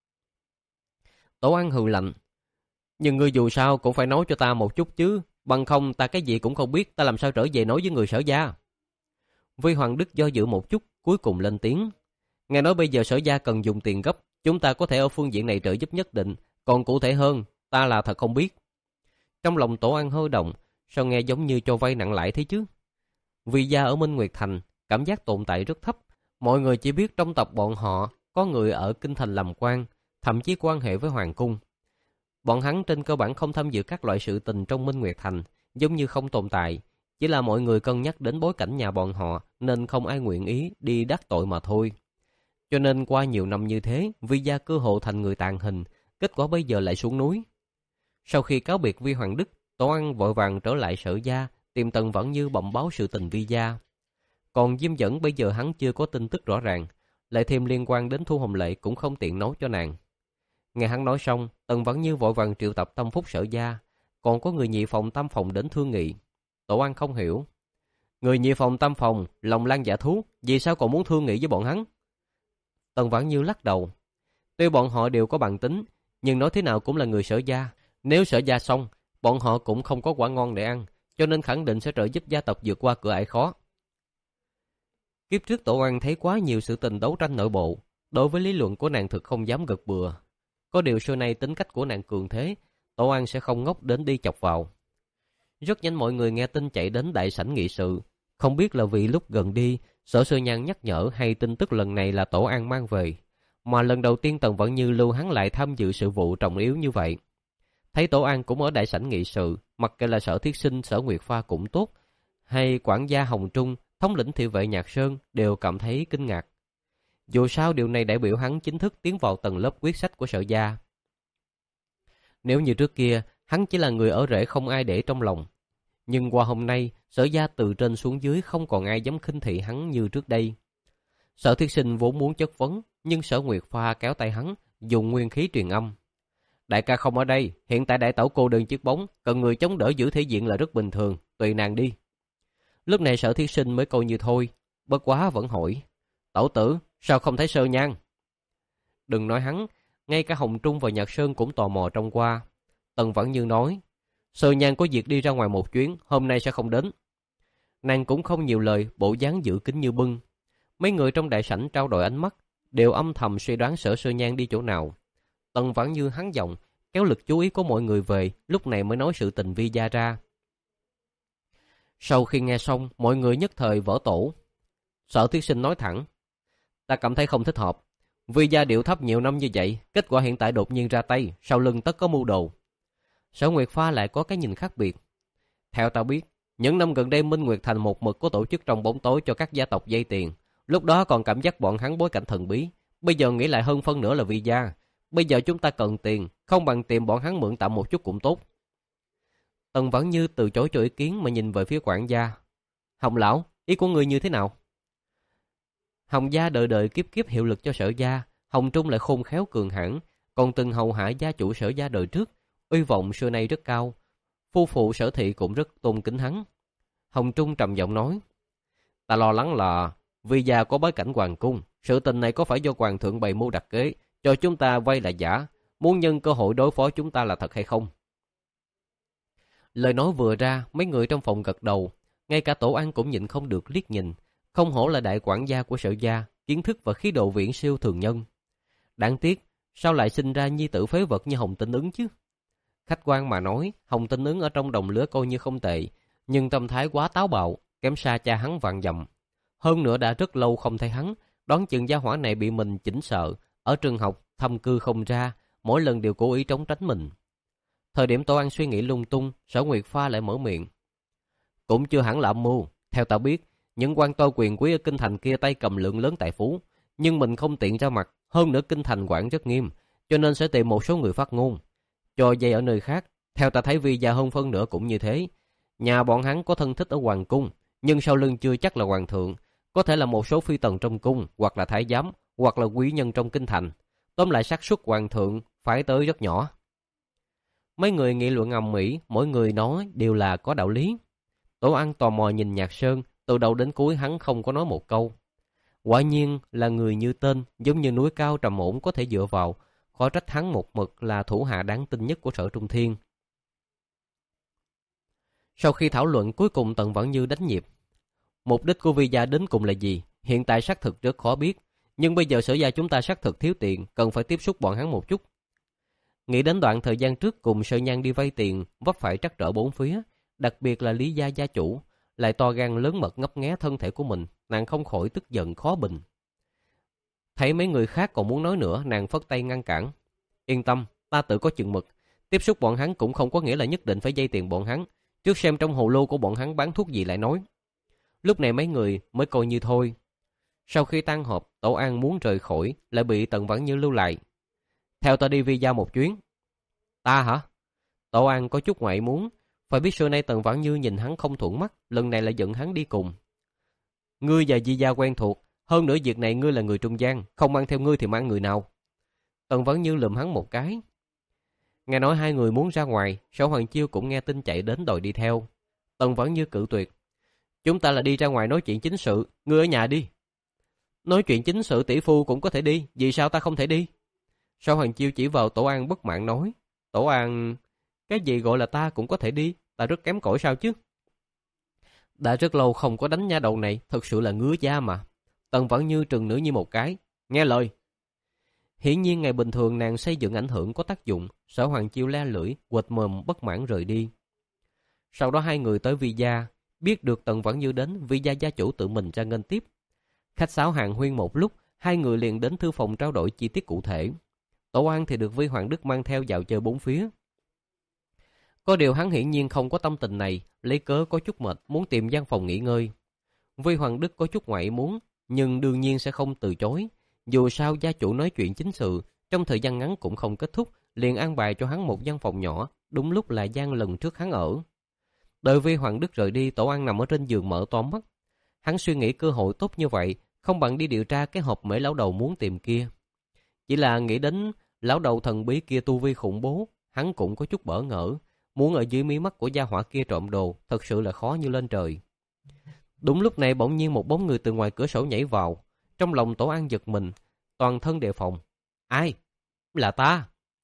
Tổ An hừ lạnh. Nhưng ngươi dù sao cũng phải nói cho ta một chút chứ, bằng không ta cái gì cũng không biết, ta làm sao trở về nói với người Sở gia. Vi Hoàng Đức do dự một chút, cuối cùng lên tiếng. Nghe nói bây giờ Sở gia cần dùng tiền gấp, chúng ta có thể ở phương diện này trợ giúp nhất định, còn cụ thể hơn, ta là thật không biết. Trong lòng Tổ An hơi động, sao nghe giống như cho vay nặng lãi thế chứ? Vi gia ở Minh Nguyệt Thành, cảm giác tồn tại rất thấp, mọi người chỉ biết trong tộc bọn họ có người ở kinh thành làm quan, thậm chí quan hệ với hoàng cung. Bọn hắn trên cơ bản không tham dự các loại sự tình trong Minh Nguyệt Thành, giống như không tồn tại, chỉ là mọi người cân nhắc đến bối cảnh nhà bọn họ nên không ai nguyện ý đi đắc tội mà thôi. Cho nên qua nhiều năm như thế, Vi gia cơ hộ thành người tàn hình, kết quả bây giờ lại xuống núi. Sau khi cáo biệt Vi Hoàng Đức, Tổ An vội vàng trở lại Sở gia, tìm Tần Vãn Như bẩm báo sự tình Vi gia. Còn Diêm Dẫn bây giờ hắn chưa có tin tức rõ ràng, lại thêm liên quan đến Thu Hồng Lệ cũng không tiện nói cho nàng. Nghe hắn nói xong, Tần Vãn Như vội vàng triệu tập tâm phúc Sở gia, còn có người nhị phòng tam phòng đến thương nghị. Tổ An không hiểu. Người nhị phòng tam phòng, lòng lan dạ thú, vì sao còn muốn thương nghị với bọn hắn? Tần Vãn Như lắc đầu. Tuy bọn họ đều có bằng tính, nhưng nói thế nào cũng là người Sở gia. Nếu Sở gia xong, bọn họ cũng không có quả ngon để ăn, cho nên khẳng định sẽ trợ giúp gia tộc vượt qua cửa ải khó. Kiếp trước Tổ An thấy quá nhiều sự tình đấu tranh nội bộ, đối với lý luận của nàng thực không dám gật bừa. Có điều xưa nay tính cách của nàng cường thế, Tổ An sẽ không ngốc đến đi chọc vào. Rất nhanh mọi người nghe tin chạy đến đại sảnh nghị sự, không biết là vì lúc gần đi, Sở Sư Nhan nhắc nhở hay tin tức lần này là Tổ An mang về, mà lần đầu tiên Tần Vãn Như lưu hắn lại tham dự sự vụ trọng yếu như vậy. Thấy Tổ An cũng ở đại sảnh nghị sự, mặc kệ là Sở Thiết Sinh, Sở Nguyệt Pha cũng tốt, hay quản gia Hồng Trung, thống lĩnh thị vệ Nhạc Sơn đều cảm thấy kinh ngạc. Dù sao điều này đại biểu hắn chính thức tiến vào tầng lớp quyết sách của Sở gia. Nếu như trước kia, hắn chỉ là người ở rễ không ai để trong lòng. Nhưng qua hôm nay, Sở gia từ trên xuống dưới không còn ai dám khinh thị hắn như trước đây. Sở Thiết Sinh vốn muốn chất vấn, nhưng Sở Nguyệt Pha kéo tay hắn, dùng nguyên khí truyền âm. Đại ca không ở đây, hiện tại đại tẩu cô đơn chiếc bóng, cần người chống đỡ giữ thể diện là rất bình thường, tùy nàng đi. Lúc này Sở Thiết Sinh mới coi như thôi, bất quá vẫn hỏi. Tẩu tử, sao không thấy Sơ Nhan? Đừng nói hắn, ngay cả Hồng Trung và Nhạc Sơn cũng tò mò trông qua. Tần Vãn Như nói, Sơ Nhan có việc đi ra ngoài một chuyến, hôm nay sẽ không đến. Nàng cũng không nhiều lời, bộ dáng giữ kín như bưng. Mấy người trong đại sảnh trao đổi ánh mắt, đều âm thầm suy đoán Sở Sơ Nhan đi chỗ nào. Tần Vãn Như hắn giọng, kéo lực chú ý của mọi người về, lúc này mới nói sự tình Vi gia ra. Sau khi nghe xong, mọi người nhất thời vỡ tổ. Sở Thiết Sinh nói thẳng, ta cảm thấy không thích hợp. Vi gia điệu thấp nhiều năm như vậy, kết quả hiện tại đột nhiên ra tay, sau lưng tất có mưu đồ. Sở Nguyệt Pha lại có cái nhìn khác biệt. Theo ta biết, những năm gần đây Minh Nguyệt Thành một mực có tổ chức trong bóng tối cho các gia tộc vay tiền. Lúc đó còn cảm giác bọn hắn bối cảnh thần bí. Bây giờ nghĩ lại hơn phân nửa là Vi gia. Bây giờ chúng ta cần tiền, không bằng tìm bọn hắn mượn tạm một chút cũng tốt. Tần Vãn Như từ chối cho ý kiến mà nhìn về phía quản gia. Hồng lão, ý của người như thế nào? Hồng gia đợi đợi kiếp kiếp hiệu lực cho Sở gia, Hồng Trung lại khôn khéo cường hãn, còn từng hầu hạ gia chủ Sở gia đời trước, uy vọng xưa nay rất cao. Phu phụ Sở thị cũng rất tôn kính hắn. Hồng Trung trầm giọng nói, ta lo lắng là Vi gia có bối cảnh hoàng cung, sự tình này có phải do hoàng thượng bày mưu đặt kế, cho chúng ta vay là giả, muốn nhân cơ hội đối phó chúng ta là thật hay không? Lời nói vừa ra, mấy người trong phòng gật đầu, ngay cả Tổ An cũng nhịn không được liếc nhìn. Không hổ là đại quản gia của Sở gia, kiến thức và khí độ viễn siêu thường nhân. Đáng tiếc, sao lại sinh ra nhi tử phế vật như Hồng Tinh Ứng chứ? Khách quan mà nói, Hồng Tinh Ứng ở trong đồng lứa coi như không tệ, nhưng tâm thái quá táo bạo, kém xa cha hắn vạn dặm. Hơn nữa đã rất lâu không thấy hắn, đoán chừng gia hỏa này bị mình chỉnh sợ, ở trường học thâm cư không ra, mỗi lần đều cố ý trốn tránh mình. Thời điểm Tổ An suy nghĩ lung tung, Sở Nguyệt Pha lại mở miệng. Cũng chưa hẳn là âm mưu, theo ta biết, những quan to quyền quý ở kinh thành kia tay cầm lượng lớn tài phú, nhưng mình không tiện ra mặt, hơn nữa kinh thành quản rất nghiêm, cho nên sẽ tìm một số người phát ngôn. Cho dây ở nơi khác, theo ta thấy Vi gia hơn phân nửa cũng như thế. Nhà bọn hắn có thân thích ở hoàng cung, nhưng sau lưng chưa chắc là hoàng thượng, có thể là một số phi tần trong cung, hoặc là thái giám, hoặc là quý nhân trong kinh thành. Tóm lại xác suất hoàng thượng phải tới rất nhỏ. Mấy người nghị luận ầm ĩ, mỗi người nói đều là có đạo lý. Tổ An tò mò nhìn Nhạc Sơn, từ đầu đến cuối hắn không có nói một câu. Quả nhiên là người như tên, giống như núi cao trầm ổn có thể dựa vào, khó trách hắn một mực là thủ hạ đáng tin nhất của Sở Trung Thiên. Sau khi thảo luận, cuối cùng Tần Vãn Như đánh nhịp. Mục đích của Vi gia đến cùng là gì? Hiện tại xác thực rất khó biết, nhưng bây giờ Sở gia chúng ta xác thực thiếu tiền, cần phải tiếp xúc bọn hắn một chút. Nghĩ đến đoạn thời gian trước cùng Sở Nhan đi vay tiền, vấp phải trắc trở bốn phía, đặc biệt là Lý gia gia chủ, lại to gan lớn mật ngấp nghé thân thể của mình, nàng không khỏi tức giận khó bình. Thấy mấy người khác còn muốn nói nữa, nàng phất tay ngăn cản. Yên tâm, ta tự có chừng mực, tiếp xúc bọn hắn cũng không có nghĩa là nhất định phải vay tiền bọn hắn, trước xem trong hồ lô của bọn hắn bán thuốc gì lại nói. Lúc này mấy người mới coi như thôi. Sau khi tan họp, Tổ An muốn rời khỏi, lại bị Tần Vãn Như lưu lại. Theo ta đi Vi gia một chuyến. Ta hả? Tổ An có chút ngoại muốn, phải biết xưa nay Tần Vãn Như nhìn hắn không thuận mắt, lần này lại giận hắn đi cùng. Ngươi và Vi gia quen thuộc, hơn nữa việc này ngươi là người trung gian, không mang theo ngươi thì mang người nào? Tần Vãn Như lườm hắn một cái. Nghe nói hai người muốn ra ngoài, Sở Hoàng Chiêu cũng nghe tin chạy đến đòi đi theo. Tần Vãn Như cự tuyệt. Chúng ta là đi ra ngoài nói chuyện chính sự, ngươi ở nhà đi. Nói chuyện chính sự tỷ phu cũng có thể đi, vì sao ta không thể đi? Sở Hoàng Chiêu chỉ vào Tổ An bất mãn nói. Tổ An, cái gì gọi là ta cũng có thể đi, ta rất kém cỏi sao chứ? Đã rất lâu không có đánh nha đầu này, thật sự là ngứa da mà. Tần Vãn Như trừng nữ như một cái, nghe lời. Hiển nhiên ngày bình thường nàng xây dựng ảnh hưởng có tác dụng, Sở Hoàng Chiêu le lưỡi, quệt mồm bất mãn rời đi. Sau đó hai người tới Vi gia, biết được Tần Vãn Như đến, Vi gia gia chủ tự mình ra nghênh tiếp. Khách sáo hàn huyên một lúc, hai người liền đến thư phòng trao đổi chi tiết cụ thể. Tổ An thì được Vi Hoàng Đức mang theo dạo chơi bốn phía. Có điều hắn hiển nhiên không có tâm tình này, lấy cớ có chút mệt, muốn tìm gian phòng nghỉ ngơi. Vi Hoàng Đức có chút ngoại ý muốn, nhưng đương nhiên sẽ không từ chối. Dù sao gia chủ nói chuyện chính sự, trong thời gian ngắn cũng không kết thúc, liền an bài cho hắn một gian phòng nhỏ, đúng lúc là gian lần trước hắn ở. Đợi Vi Hoàng Đức rời đi, Tổ An nằm ở trên giường mở to mắt. Hắn suy nghĩ cơ hội tốt như vậy, không bằng đi điều tra cái hộp mễ lão đầu muốn tìm kia. Chỉ là nghĩ đến lão đầu thần bí kia tu vi khủng bố, hắn cũng có chút bỡ ngỡ. Muốn ở dưới mí mắt của gia hỏa kia trộm đồ, thật sự là khó như lên trời. Đúng lúc này bỗng nhiên một bóng người từ ngoài cửa sổ nhảy vào. Trong lòng Tổ An giật mình, toàn thân đề phòng. Ai? Là ta.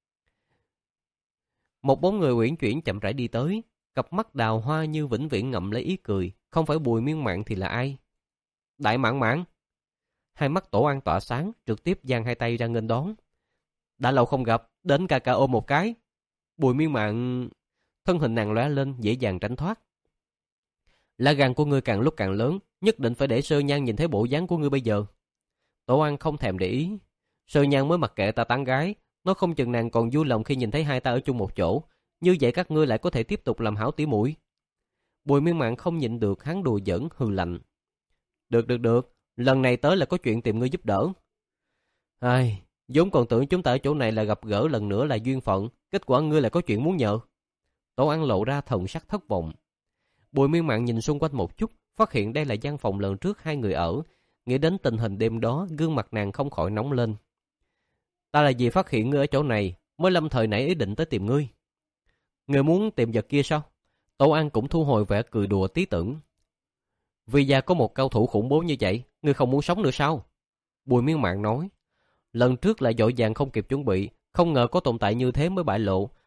Một bóng người uyển chuyển chậm rãi đi tới, cặp mắt đào hoa như vĩnh viễn ngậm lấy ý cười. Không phải Bùi Miên Mạn thì là ai? Đại Mạn Mạn. Hai mắt Tổ An tỏa sáng, trực tiếp giang hai tay ra nghênh đón. Đã lâu không gặp, đến ca ca ôm một cái. Bùi Miên Mạn... Thân hình nàng lóe lên, dễ dàng tránh thoát. Lá gan của ngươi càng lúc càng lớn, nhất định phải để Sơ Nhan nhìn thấy bộ dáng của ngươi bây giờ. Tổ An không thèm để ý. Sơ Nhan mới mặc kệ ta tán gái, nó không chừng nàng còn vui lòng khi nhìn thấy hai ta ở chung một chỗ. Như vậy các ngươi lại có thể tiếp tục làm hảo tỉ muội. Bùi Miên Mạn không nhịn được, hắn đùa giỡn hừ lạnh. Được được được, lần này tới là có chuyện tìm ngươi giúp đỡ. Ai, vốn còn tưởng chúng ta ở chỗ này là gặp gỡ lần nữa là duyên phận, kết quả ngươi lại có chuyện muốn nhờ. Tổ An lộ ra thần sắc thất vọng. Bùi Miên Mạn nhìn xung quanh một chút, phát hiện đây là gian phòng lần trước hai người ở. Nghĩ đến tình hình đêm đó, gương mặt nàng không khỏi nóng lên. Ta là vì phát hiện ngươi ở chỗ này, mới lâm thời nảy ý định tới tìm ngươi. Ngươi muốn tìm vật kia sao? Tổ An cũng thu hồi vẻ cười đùa tí tưởng. Vì gia có một cao thủ khủng bố như vậy, ngươi không muốn sống nữa sao? Bùi Miên Mạn nói. Lần trước là vội vàng không kịp chuẩn bị, không ngờ có tồn tại như thế mới bại lộ.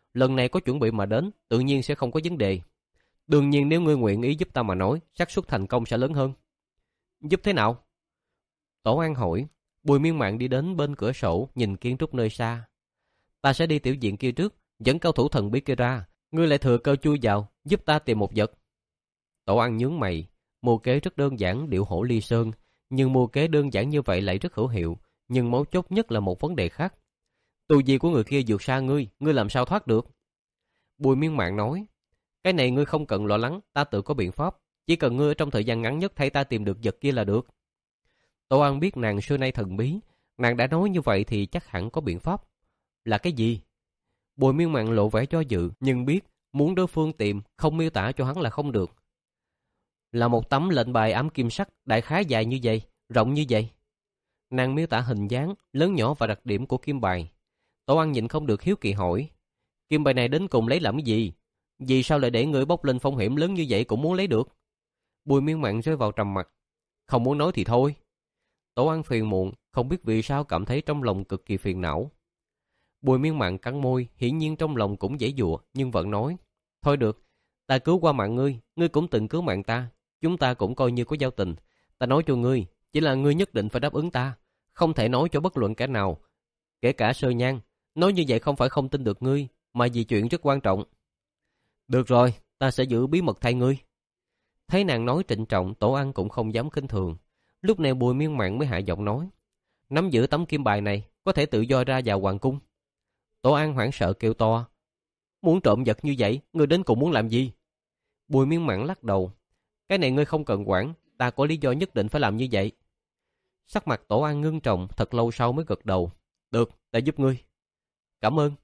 lần này có chuẩn bị mà đến, tự nhiên sẽ không có vấn đề. Đương nhiên nếu ngươi nguyện ý giúp ta mà nói, xác suất thành công sẽ lớn hơn. Giúp thế nào? Tổ An hỏi. Bùi Miên Mạn đi đến bên cửa sổ, nhìn kiến trúc nơi xa. Ta sẽ đi tiểu viện kia trước, dẫn cao thủ thần bí kia ra, ngươi lại thừa cơ chui vào, giúp ta tìm một vật. Tổ An nhướng mày, mưu kế rất đơn giản, điệu hổ ly sơn, nhưng mưu kế đơn giản như vậy lại rất hữu hiệu, nhưng mấu chốt nhất là một vấn đề khác. Tu vi của người kia vượt xa ngươi, ngươi làm sao thoát được? Bùi Miên Mạn nói, cái này ngươi không cần lo lắng, ta tự có biện pháp, chỉ cần ngươi ở trong thời gian ngắn nhất thay ta tìm được vật kia là được. Tổ An biết nàng xưa nay thần bí, nàng đã nói như vậy thì chắc hẳn có biện pháp. Là cái gì? Bùi Miên Mạn lộ vẻ cho dự, nhưng biết muốn đối phương tìm, không miêu tả cho hắn là không được. Là một tấm lệnh bài ám kim sắc, đại khái dài như vậy, rộng như vậy. Nàng miêu tả hình dáng, lớn nhỏ và đặc điểm của kim bài. Tổ An nhịn không được hiếu kỳ hỏi, kim bài này đến cùng lấy làm cái gì? Vì sao lại để người bốc lên phong hiểm lớn như vậy cũng muốn lấy được? Bùi Miên Mạn rơi vào trầm mặc. Không muốn nói thì thôi. Tổ An phiền muộn, không biết vì sao cảm thấy trong lòng cực kỳ phiền não. Bùi Miên Mạn cắn môi, hiển nhiên trong lòng cũng giãy giụa, nhưng vẫn nói, thôi được, ta cứu qua mạng ngươi, ngươi cũng từng cứu mạng ta, chúng ta cũng coi như có giao tình. Ta nói cho ngươi, chỉ là ngươi nhất định phải đáp ứng ta, không thể nói cho bất luận kẻ nào, kể cả Sơ Nhan. Nói như vậy không phải không tin được ngươi, mà vì chuyện rất quan trọng. Được rồi, ta sẽ giữ bí mật thay ngươi. Thấy nàng nói trịnh trọng, Tổ An cũng không dám khinh thường. Lúc này Bùi Miên Mạn mới hạ giọng nói, nắm giữ tấm kim bài này, có thể tự do ra vào hoàng cung. Tổ An hoảng sợ kêu to, muốn trộm vật như vậy, ngươi đến cùng muốn làm gì? Bùi Miên Mạn lắc đầu, cái này ngươi không cần quản, ta có lý do nhất định phải làm như vậy. Sắc mặt Tổ An ngưng trọng, thật lâu sau mới gật đầu, được, ta giúp ngươi. Cảm ơn.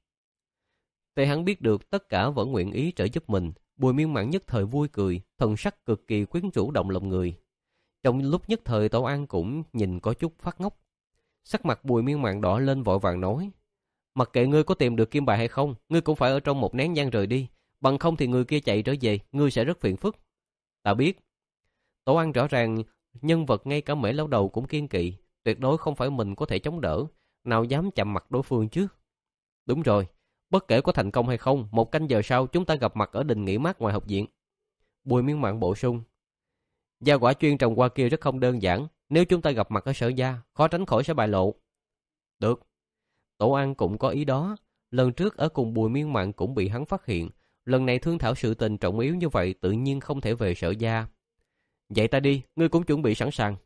Tại hắn biết được tất cả vẫn nguyện ý trợ giúp mình, Bùi Miên Mạn nhất thời vui cười, thần sắc cực kỳ quyến rũ động lòng người. Trong lúc nhất thời Tổ An cũng nhìn có chút phát ngốc. Sắc mặt Bùi Miên Mạn đỏ lên vội vàng nói, mặc kệ ngươi có tìm được kim bài hay không, ngươi cũng phải ở trong một nén nhang rời đi, bằng không thì người kia chạy trở về, ngươi sẽ rất phiền phức. Ta biết. Tổ An rõ ràng nhân vật ngay cả Mễ Lão Đầu cũng kiên kỵ, tuyệt đối không phải mình có thể chống đỡ, nào dám chạm mặt đối phương chứ. Đúng rồi, bất kể có thành công hay không, một canh giờ sau chúng ta gặp mặt ở đình nghỉ mát ngoài học viện. Bùi Miên Mạn bổ sung, gia quả chuyên trồng qua kia rất không đơn giản, nếu chúng ta gặp mặt ở Sở gia, khó tránh khỏi sẽ bại lộ. Được. Tổ An cũng có ý đó, lần trước ở cùng Bùi Miên Mạn cũng bị hắn phát hiện, lần này thương thảo sự tình trọng yếu như vậy tự nhiên không thể về Sở gia. Vậy ta đi, ngươi cũng chuẩn bị sẵn sàng.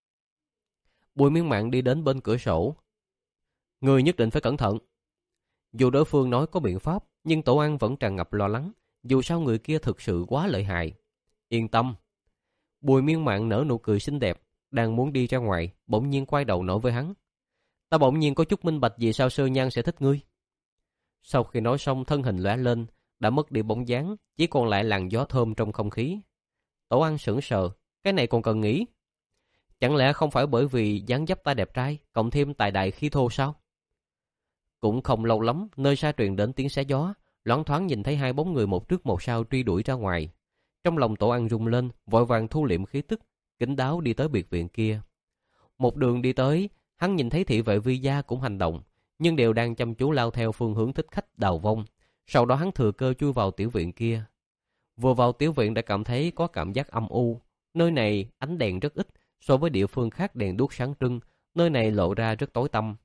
Bùi Miên Mạn đi đến bên cửa sổ. Ngươi nhất định phải cẩn thận. Dù đối phương nói có biện pháp, nhưng Tổ An vẫn tràn ngập lo lắng, dù sao người kia thực sự quá lợi hại. Yên tâm. Bùi Miên Mạn nở nụ cười xinh đẹp, đang muốn đi ra ngoài, bỗng nhiên quay đầu nói với hắn, ta bỗng nhiên có chút minh bạch vì sao Sơ Nhan sẽ thích ngươi. Sau khi nói xong, thân hình lóe lên, đã mất đi bóng dáng, chỉ còn lại làn gió thơm trong không khí. Tổ An sững sờ, cái này còn cần nghĩ? Chẳng lẽ không phải bởi vì dáng dấp ta đẹp trai, cộng thêm tài đại khí thô sao? Cũng không lâu lắm, nơi xa truyền đến tiếng xé gió, loáng thoáng nhìn thấy hai bóng người một trước một sau truy đuổi ra ngoài. Trong lòng Tổ An rung lên, vội vàng thu liệm khí tức, kín đáo đi tới biệt viện kia. Một đường đi tới, hắn nhìn thấy thị vệ Vi Gia cũng hành động, nhưng đều đang chăm chú lao theo phương hướng thích khách Đào Vong. Sau đó hắn thừa cơ chui vào tiểu viện kia. Vừa vào tiểu viện đã cảm thấy có cảm giác âm u. Nơi này ánh đèn rất ít, so với địa phương khác đèn đuốc sáng trưng, nơi này lộ ra rất tối tăm.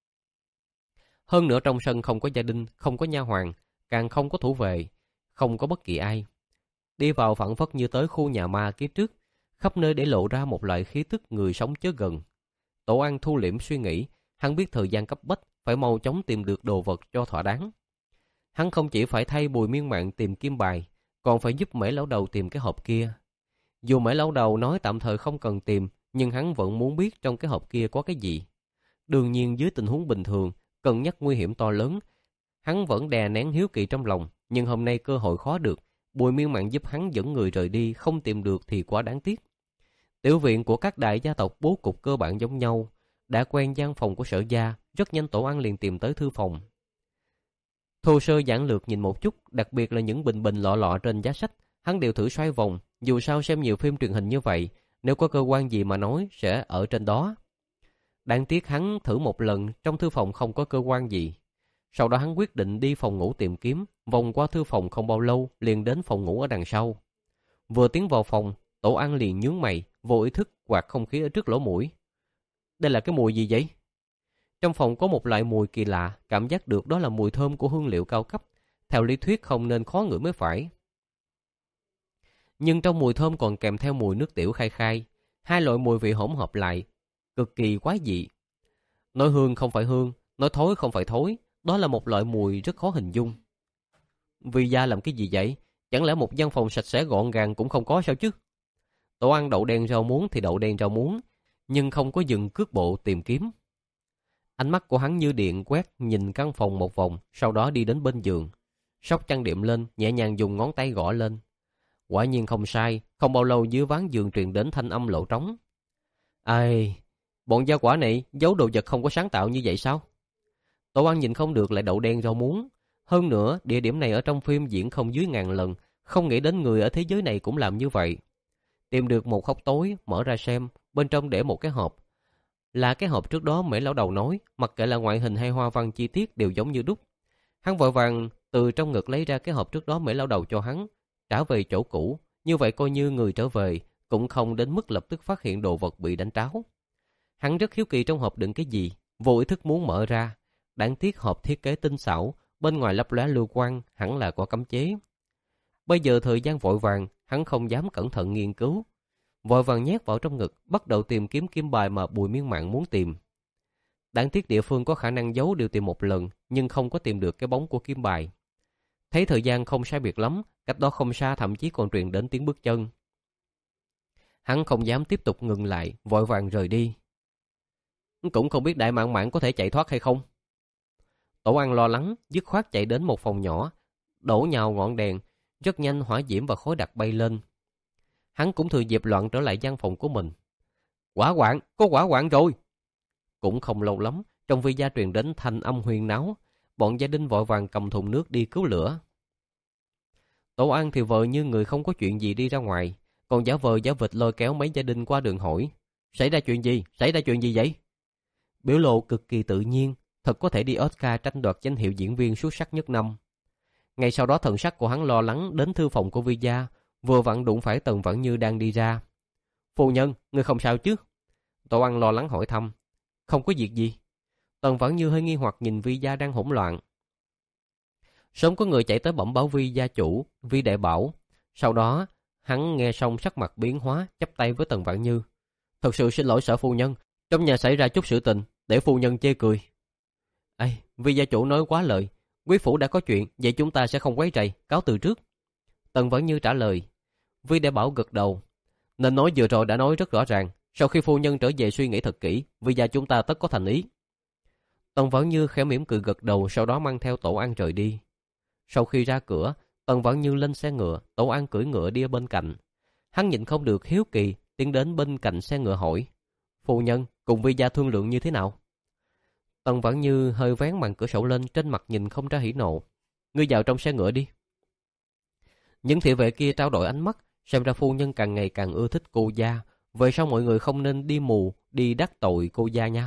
Hơn nữa trong sân không có gia đình, không có nha hoàn, càng không có thủ vệ, không có bất kỳ ai. Đi vào phảng phất như tới khu nhà ma kiếp trước, khắp nơi để lộ ra một loại khí tức người sống chớ gần. Tổ An thu liễm suy nghĩ, hắn biết thời gian cấp bách, phải mau chóng tìm được đồ vật cho thỏa đáng. Hắn không chỉ phải thay Bùi Miên Mạn tìm kim bài, còn phải giúp Mễ Lão Đầu tìm cái hộp kia. Dù Mễ Lão Đầu nói tạm thời không cần tìm, nhưng hắn vẫn muốn biết trong cái hộp kia có cái gì. Đương nhiên dưới tình huống bình thường, cân nhắc nguy hiểm to lớn, hắn vẫn đè nén hiếu kỳ trong lòng, nhưng hôm nay cơ hội khó được, Bùi Miên Mạn giúp hắn dẫn người rời đi, không tìm được thì quá đáng tiếc. Tiểu viện của các đại gia tộc bố cục cơ bản giống nhau, đã quen gian phòng của Sở gia, rất nhanh Tổ An liền tìm tới thư phòng. Thô sơ giản lược nhìn một chút, đặc biệt là những bình bình lọ lọ trên giá sách, hắn đều thử xoay vòng, dù sao xem nhiều phim truyền hình như vậy, nếu có cơ quan gì mà nói sẽ ở trên đó. Đáng tiếc hắn thử một lần, trong thư phòng không có cơ quan gì. Sau đó hắn quyết định đi phòng ngủ tìm kiếm, vòng qua thư phòng không bao lâu liền đến phòng ngủ ở đằng sau. Vừa tiến vào phòng, Tổ An liền nhướng mày, vô ý thức quạt không khí ở trước lỗ mũi. Đây là cái mùi gì vậy? Trong phòng có một loại mùi kỳ lạ, cảm giác được đó là mùi thơm của hương liệu cao cấp. Theo lý thuyết không nên khó ngửi mới phải. Nhưng trong mùi thơm còn kèm theo mùi nước tiểu khai khai. Hai loại mùi vị hỗn hợp lại, cực kỳ quái dị. Nói hương không phải hương, nói thối không phải thối. Đó là một loại mùi rất khó hình dung. Vì gia làm cái gì vậy? Chẳng lẽ một gian phòng sạch sẽ gọn gàng cũng không có sao chứ? Tổ An đậu đen rau muống thì đậu đen rau muống, nhưng không có dừng cước bộ tìm kiếm. Ánh mắt của hắn như điện quét nhìn căn phòng một vòng, sau đó đi đến bên giường. Xốc chăn đệm lên, nhẹ nhàng dùng ngón tay gõ lên. Quả nhiên không sai, không bao lâu dưới ván giường truyền đến thanh âm lộ trống. Ai, bọn gia quả này giấu đồ vật không có sáng tạo như vậy sao? Tổ An nhìn không được lại đậu đen rau muống. Hơn nữa, địa điểm này ở trong phim diễn không dưới ngàn lần, không nghĩ đến người ở thế giới này cũng làm như vậy. Tìm được một góc tối, mở ra xem, bên trong để một cái hộp. Là cái hộp trước đó Mễ lão đầu nói, mặc kệ là ngoại hình hay hoa văn chi tiết đều giống như đúc. Hắn vội vàng từ trong ngực lấy ra cái hộp trước đó Mễ lão đầu cho hắn, trả về chỗ cũ. Như vậy coi như người trở về, cũng không đến mức lập tức phát hiện đồ vật bị đánh tráo. Hắn rất hiếu kỳ trong hộp đựng cái gì, vô ý thức muốn mở ra. Đáng tiếc hộp thiết kế tinh xảo, bên ngoài lấp lóe lưu quang, hẳn là có cấm chế. Bây giờ thời gian vội vàng, hắn không dám cẩn thận nghiên cứu. Vội vàng nhét vào trong ngực, bắt đầu tìm kiếm kim bài mà Bùi Miên Mạn muốn tìm. Đáng tiếc địa phương có khả năng giấu đều tìm một lần, nhưng không có tìm được cái bóng của kim bài. Thấy thời gian không sai biệt lắm, cách đó không xa thậm chí còn truyền đến tiếng bước chân. Hắn không dám tiếp tục ngừng lại, vội vàng rời đi. Cũng không biết Đại Mạn Mạn có thể chạy thoát hay không. Tổ An lo lắng, dứt khoát chạy đến một phòng nhỏ, đổ nhào ngọn đèn, rất nhanh hỏa diễm và khói đặc bay lên. Hắn cũng thừa dịp loạn trở lại gian phòng của mình. Hỏa hoạn, có hỏa hoạn rồi. Cũng không lâu lắm, trong vi gia truyền đến thanh âm huyên náo, bọn gia đình vội vàng cầm thùng nước đi cứu lửa. Tổ An thì vờ như người không có chuyện gì đi ra ngoài, còn giả vờ giả vịt lôi kéo mấy gia đình qua đường hỏi. Xảy ra chuyện gì? Xảy ra chuyện gì vậy? Biểu lộ cực kỳ tự nhiên, thật có thể đi Oscar tranh đoạt danh hiệu diễn viên xuất sắc nhất năm. Ngay sau đó thần sắc của hắn lo lắng đến thư phòng của Vi gia, vừa vặn đụng phải Tần Vãn Như đang đi ra. Phu nhân, ngươi không sao chứ? Tổ An lo lắng hỏi thăm. Không có việc gì. Tần Vãn Như hơi nghi hoặc nhìn Vi gia đang hỗn loạn. Sớm có người chạy tới bẩm báo Vi gia chủ, Vi đại bảo. Sau đó, hắn nghe xong sắc mặt biến hóa, chắp tay với Tần Vãn Như. Thật sự xin lỗi sở phu nhân, trong nhà xảy ra chút sự tình, để phu nhân chê cười. Ây, Vi gia chủ nói quá lời. Quý phủ đã có chuyện, vậy chúng ta sẽ không quấy rầy, cáo từ trước. Tần Vãn Như trả lời. Vi đại bảo gật đầu. Nên nói vừa rồi đã nói rất rõ ràng, sau khi phu nhân trở về suy nghĩ thật kỹ, Vi gia chúng ta tất có thành ý. Tần Vãn Như khẽ mỉm cười gật đầu, sau đó mang theo Tổ An rời đi. Sau khi ra cửa, Tần Vãn Như lên xe ngựa, Tổ An cưỡi ngựa đi ở bên cạnh. Hắn nhịn không được hiếu kỳ, tiến đến bên cạnh xe ngựa hỏi. Phu nhân, cùng Vi gia thương lượng như thế nào? Tần Vãn Như hơi vén màn cửa sổ lên, trên mặt nhìn không ra hỉ nộ. Ngươi vào trong xe ngựa đi. Những thị vệ kia trao đổi ánh mắt, xem ra phu nhân càng ngày càng ưa thích cô gia. Vậy sao mọi người không nên đi mù, đi đắc tội cô gia nha?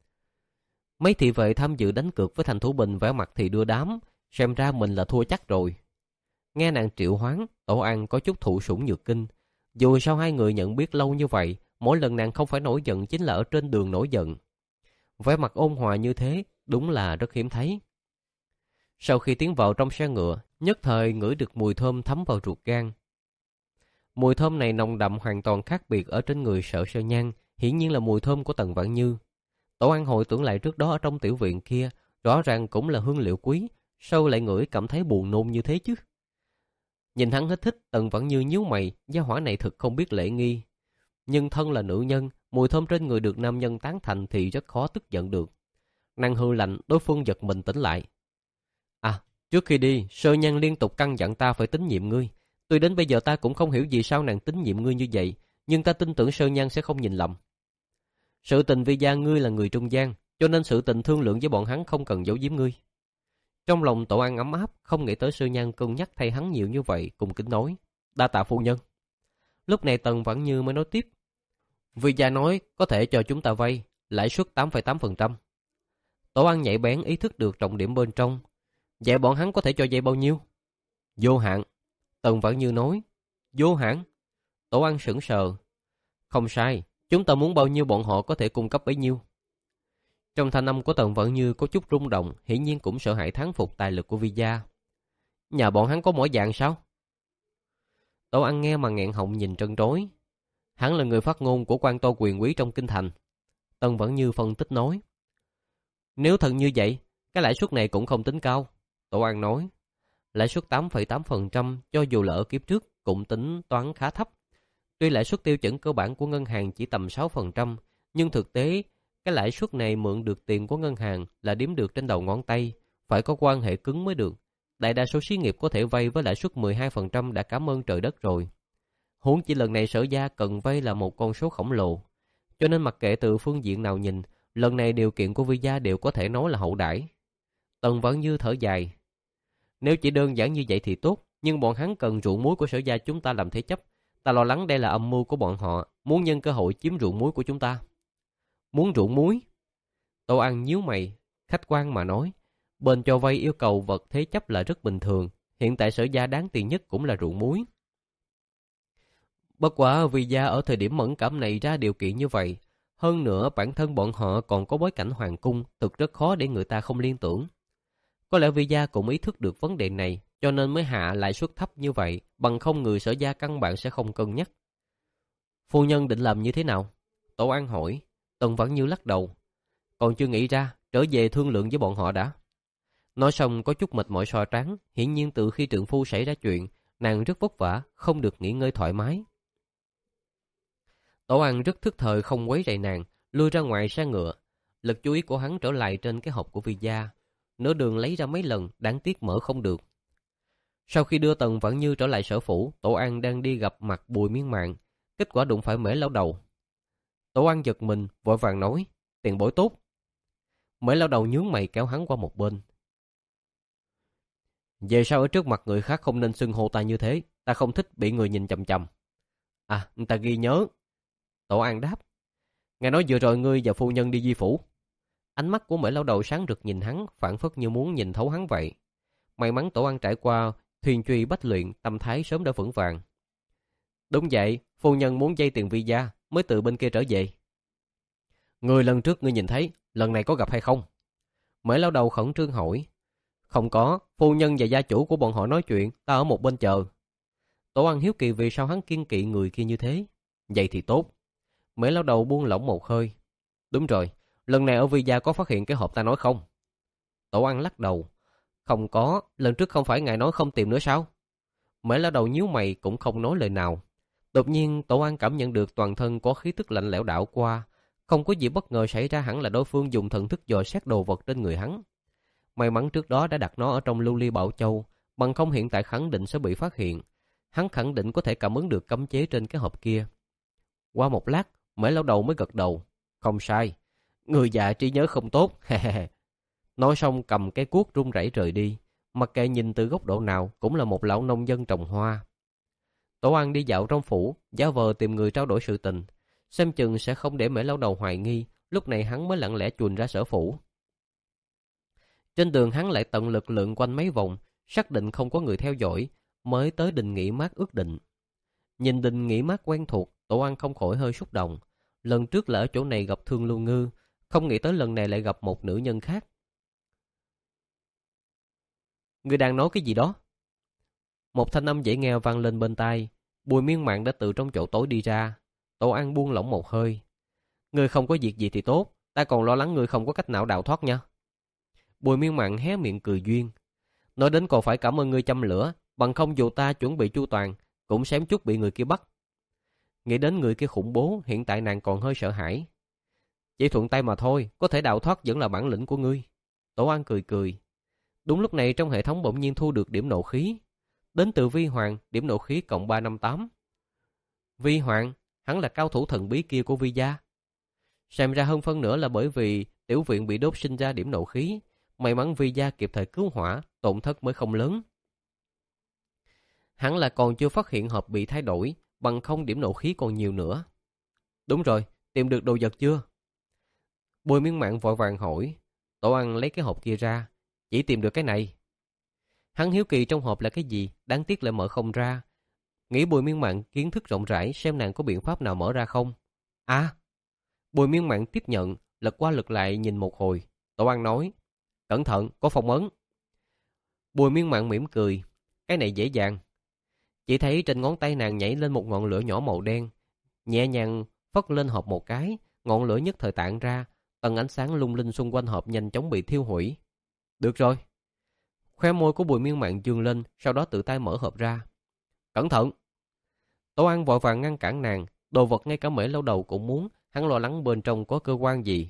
Mấy thị vệ tham dự đánh cược với Thành Thủ Bình vẻ mặt thì đưa đám, xem ra mình là thua chắc rồi. Nghe nàng triệu hoán, Tổ An có chút thụ sủng nhược kinh. Dù sao hai người nhận biết lâu như vậy, mỗi lần nàng không phải nổi giận chính là ở trên đường nổi giận. Vẻ mặt ôn hòa như thế, đúng là rất hiếm thấy. Sau khi tiến vào trong xe ngựa, nhất thời ngửi được mùi thơm thấm vào ruột gan. Mùi thơm này nồng đậm hoàn toàn khác biệt ở trên người Sở Sơ Nhan, hiển nhiên là mùi thơm của Tần Vãn Như. Tổ An hồi tưởng lại trước đó ở trong tiểu viện kia, rõ ràng cũng là hương liệu quý, sao lại ngửi cảm thấy buồn nôn như thế chứ? Nhìn hắn hết thích, Tần Vãn Như nhíu mày, gia hỏa này thực không biết lễ nghi. Nhưng thân là nữ nhân, mùi thơm trên người được nam nhân tán thành thì rất khó tức giận được. Nàng hư lạnh, đối phương giật mình tỉnh lại. À, trước khi đi, Sơ Nhan liên tục căn dặn ta phải tín nhiệm ngươi. Tuy đến bây giờ ta cũng không hiểu vì sao nàng tín nhiệm ngươi như vậy, nhưng ta tin tưởng Sơ Nhan sẽ không nhìn lầm. Sự tình Vi gia ngươi là người trung gian, cho nên sự tình thương lượng với bọn hắn không cần giấu giếm ngươi. Trong lòng Tổ An ấm áp, không nghĩ tới Sơ Nhan cân nhắc thay hắn nhiều như vậy, cùng kính nói. Đa tạ phu nhân. Lúc này Tần Vãn Như mới nói tiếp. Vi gia nói có thể cho chúng ta vay, lãi suất tám phẩy tám phần trăm. Tổ An nhạy bén ý thức được trọng điểm bên trong. Vậy bọn hắn có thể cho vay bao nhiêu? Vô hạn. Tần Vãn Như nói. Vô hạn? Tổ An sững sờ. Không sai, chúng ta muốn bao nhiêu bọn họ có thể cung cấp bấy nhiêu. Trong thanh âm của Tần Vãn Như có chút rung động, hiển nhiên cũng sợ hãi thán phục tài lực của Vi Gia. Nhà bọn hắn có mỗi dạng sao? Tổ An nghe mà nghẹn họng nhìn trân trối. Hắn là người phát ngôn của quan to quyền quý trong kinh thành. Tần Vãn Như phân tích nói. Nếu thật như vậy, cái lãi suất này cũng không tính cao. Tổ An nói. Lãi suất tám phẩy tám phần trăm cho dù là ở kiếp trước cũng tính toán khá thấp. Tuy lãi suất tiêu chuẩn cơ bản của ngân hàng chỉ tầm sáu phần trăm, nhưng thực tế cái lãi suất này mượn được tiền của ngân hàng là đếm được trên đầu ngón tay, phải có quan hệ cứng mới được. Đại đa số xí nghiệp có thể vay với lãi suất mười hai phần trăm đã cảm ơn trời đất rồi. Huống chi lần này Sở Gia cần vay là một con số khổng lồ. Cho nên mặc kệ từ phương diện nào nhìn, lần này điều kiện của Vi Gia đều có thể nói là hậu đãi. Tần Vãn Như thở dài. Nếu chỉ đơn giản như vậy thì tốt, nhưng bọn hắn cần ruộng muối của Sở Gia chúng ta làm thế chấp. Ta lo lắng đây là âm mưu của bọn họ, muốn nhân cơ hội chiếm ruộng muối của chúng ta. Muốn ruộng muối? Tô An nhíu mày, khách quan mà nói. Bên cho vay yêu cầu vật thế chấp là rất bình thường, hiện tại Sở Gia đáng tiền nhất cũng là ruộng muối. Bất quá vì Gia ở thời điểm mẫn cảm này ra điều kiện như vậy, hơn nữa bản thân bọn họ còn có bối cảnh hoàng cung, thực rất khó để người ta không liên tưởng. Có lẽ Vi Gia cũng ý thức được vấn đề này, cho nên mới hạ lãi suất thấp như vậy, bằng không người Sở Gia căn bản sẽ không cân nhắc. Phu nhân định làm như thế nào? Tổ An hỏi. Tần Vãn Như lắc đầu. Còn chưa nghĩ ra, trở về thương lượng với bọn họ đã. Nói xong có chút mệt mỏi xoa trán, hiển nhiên từ khi trượng phu xảy ra chuyện, nàng rất vất vả, không được nghỉ ngơi thoải mái. Tổ An rất thức thời không quấy rầy nàng, lui ra ngoài xe ngựa. Lực chú ý của hắn trở lại trên cái hộp của Vi Gia. Nửa đường lấy ra mấy lần, đáng tiếc mở không được. Sau khi đưa Tần Vãn Như trở lại sở phủ, Tổ An đang đi gặp mặt Bùi Miên Mạn, kết quả đụng phải Mễ Lão Đầu. Tổ An giật mình, vội vàng nói, tiền bối tốt. Mễ Lão Đầu nhướng mày kéo hắn qua một bên. Về sau ở trước mặt người khác không nên xưng hô ta như thế, ta không thích bị người nhìn chằm chằm. À, ta ghi nhớ. Tổ An đáp. Nghe nói vừa rồi ngươi và phu nhân đi Di Phủ. Ánh mắt của Mễ Lão Đầu sáng rực nhìn hắn, phảng phất như muốn nhìn thấu hắn vậy. May mắn Tổ An trải qua thuyền truy bách luyện, tâm thái sớm đã vững vàng. Đúng vậy, phu nhân muốn vay tiền Vi Gia mới từ bên kia trở về. Người lần trước ngươi nhìn thấy, lần này có gặp hay không? Mễ Lão Đầu khẩn trương hỏi. Không có, phu nhân và gia chủ của bọn họ nói chuyện, ta ở một bên chờ. Tổ An hiếu kỳ vì sao hắn kiên kỵ người kia như thế. Vậy thì tốt. Mễ Lão Đầu buông lỏng một hơi. Đúng rồi, lần này ở Vi Gia có phát hiện cái hộp ta nói không? Tổ An lắc đầu. Không có, lần trước không phải ngài nói không tìm nữa sao? Mễ Lão Đầu nhíu mày cũng không nói lời nào. Đột nhiên Tổ An cảm nhận được toàn thân có khí tức lạnh lẽo đảo qua. Không có gì bất ngờ xảy ra, hẳn là đối phương dùng thần thức dò xét đồ vật trên người hắn. May mắn trước đó đã đặt nó ở trong lưu ly bảo châu, bằng không hiện tại khẳng định sẽ bị phát hiện. Hắn khẳng định có thể cảm ứng được cấm chế trên cái hộp kia. Qua một lát, Mễ Lão Đầu mới gật đầu. Không sai, người già trí nhớ không tốt. Nói xong cầm cái cuốc run rẩy rời đi. Mặc kệ nhìn từ góc độ nào cũng là một lão nông dân trồng hoa. Tổ An đi dạo trong phủ, giả vờ tìm người trao đổi sự tình. Xem chừng sẽ không để Mễ Lão Đầu hoài nghi. Lúc này hắn mới lặng lẽ chuồn ra sở phủ. Trên đường hắn lại tận lực lượn quanh mấy vòng, xác định không có người theo dõi, mới tới đình nghỉ mát ước định. Nhìn đình nghỉ mát quen thuộc, Tổ An không khỏi hơi xúc động. Lần trước là ở chỗ này gặp Thương Lưu Ngư, không nghĩ tới lần này lại gặp một nữ nhân khác. Người đang nói cái gì đó? Một thanh âm dễ nghe vang lên bên tai. Bùi Miên Mạn đã từ trong chỗ tối đi ra. Tổ An buông lỏng một hơi. Người không có việc gì thì tốt, ta còn lo lắng người không có cách nào đào thoát nha. Bùi Miên Mạn hé miệng cười duyên. Nói đến còn phải cảm ơn ngươi châm lửa, bằng không dù ta chuẩn bị chu toàn, cũng xém chút bị người kia bắt. Nghĩ đến người kia khủng bố, hiện tại nàng còn hơi sợ hãi. Chỉ thuận tay mà thôi, có thể đào thoát vẫn là bản lĩnh của ngươi. Tổ An cười cười. Đúng lúc này trong hệ thống bỗng nhiên thu được điểm nộ khí. Đến từ Vi Hoàng, điểm nộ khí cộng ba trăm năm mươi tám. Vi Hoàng, hắn là cao thủ thần bí kia của Vi Gia. Xem ra hơn phân nửa là bởi vì tiểu viện bị đốt sinh ra điểm nộ khí. May mắn Vi Gia kịp thời cứu hỏa, tổn thất mới không lớn. Hắn là còn chưa phát hiện hộp bị thay đổi, bằng không điểm nộ khí còn nhiều nữa. Đúng rồi, tìm được đồ vật chưa? Bùi Miên Mạn vội vàng hỏi. Tổ An lấy cái hộp kia ra. Chỉ tìm được cái này. Hắn hiếu kỳ trong hộp là cái gì, đáng tiếc lại mở không ra. Nghĩ Bùi Miên Mạn kiến thức rộng rãi, xem nàng có biện pháp nào mở ra không. À, Bùi Miên Mạn tiếp nhận, lật qua lật lại nhìn một hồi. Tổ An nói, cẩn thận, có phong ấn. Bùi Miên Mạn mỉm cười, cái này dễ dàng. Chỉ thấy trên ngón tay nàng nhảy lên một ngọn lửa nhỏ màu đen, nhẹ nhàng phất lên hộp một cái, ngọn lửa nhất thời tản ra, tầng ánh sáng lung linh xung quanh hộp nhanh chóng bị thiêu hủy. Được rồi. Khóe môi của Bùi Miên Mạn dương lên, sau đó tự tay mở hộp ra. Cẩn thận. Tổ An vội vàng ngăn cản nàng, đồ vật ngay cả Mễ Lão Đầu cũng muốn, hắn lo lắng bên trong có cơ quan gì.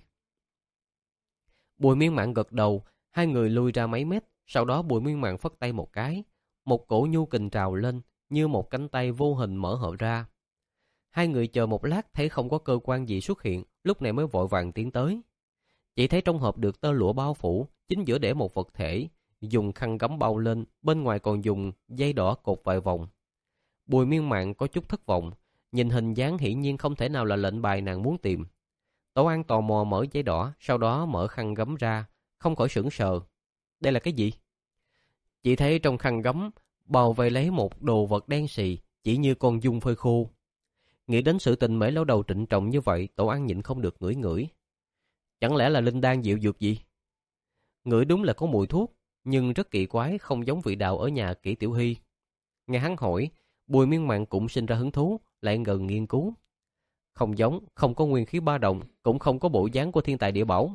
Bùi Miên Mạn gật đầu, hai người lui ra mấy mét, sau đó Bùi Miên Mạn phất tay một cái, một cổ nhu kình trào lên, như một cánh tay vô hình mở hộp ra. Hai người chờ một lát thấy không có cơ quan gì xuất hiện, lúc này mới vội vàng tiến tới. Chỉ thấy trong hộp được tơ lụa bao phủ, chính giữa để một vật thể, dùng khăn gấm bao lên, bên ngoài còn dùng dây đỏ cột vài vòng. Bùi Miên Mạn có chút thất vọng, nhìn hình dáng hiển nhiên không thể nào là lệnh bài nàng muốn tìm. Tổ An tò mò mở giấy đỏ, sau đó mở khăn gấm ra, không khỏi sững sờ. Đây là cái gì? Chỉ thấy trong khăn gấm bao vây lấy một đồ vật đen xì, chỉ như con giun phơi khô. Nghĩ đến sự tình Mễ Lão Đầu trịnh trọng như vậy, Tổ An nhịn không được ngửi ngửi. Chẳng lẽ là linh đan diệu dược gì? Ngửi đúng là có mùi thuốc, nhưng rất kỳ quái, không giống vị đạo ở nhà Kỷ Tiểu Hy. Nghe hắn hỏi, Bùi Miên Mạn cũng sinh ra hứng thú, lại ngần nghiên cứu. Không giống, không có nguyên khí ba đồng, cũng không có bộ dáng của thiên tài địa bảo.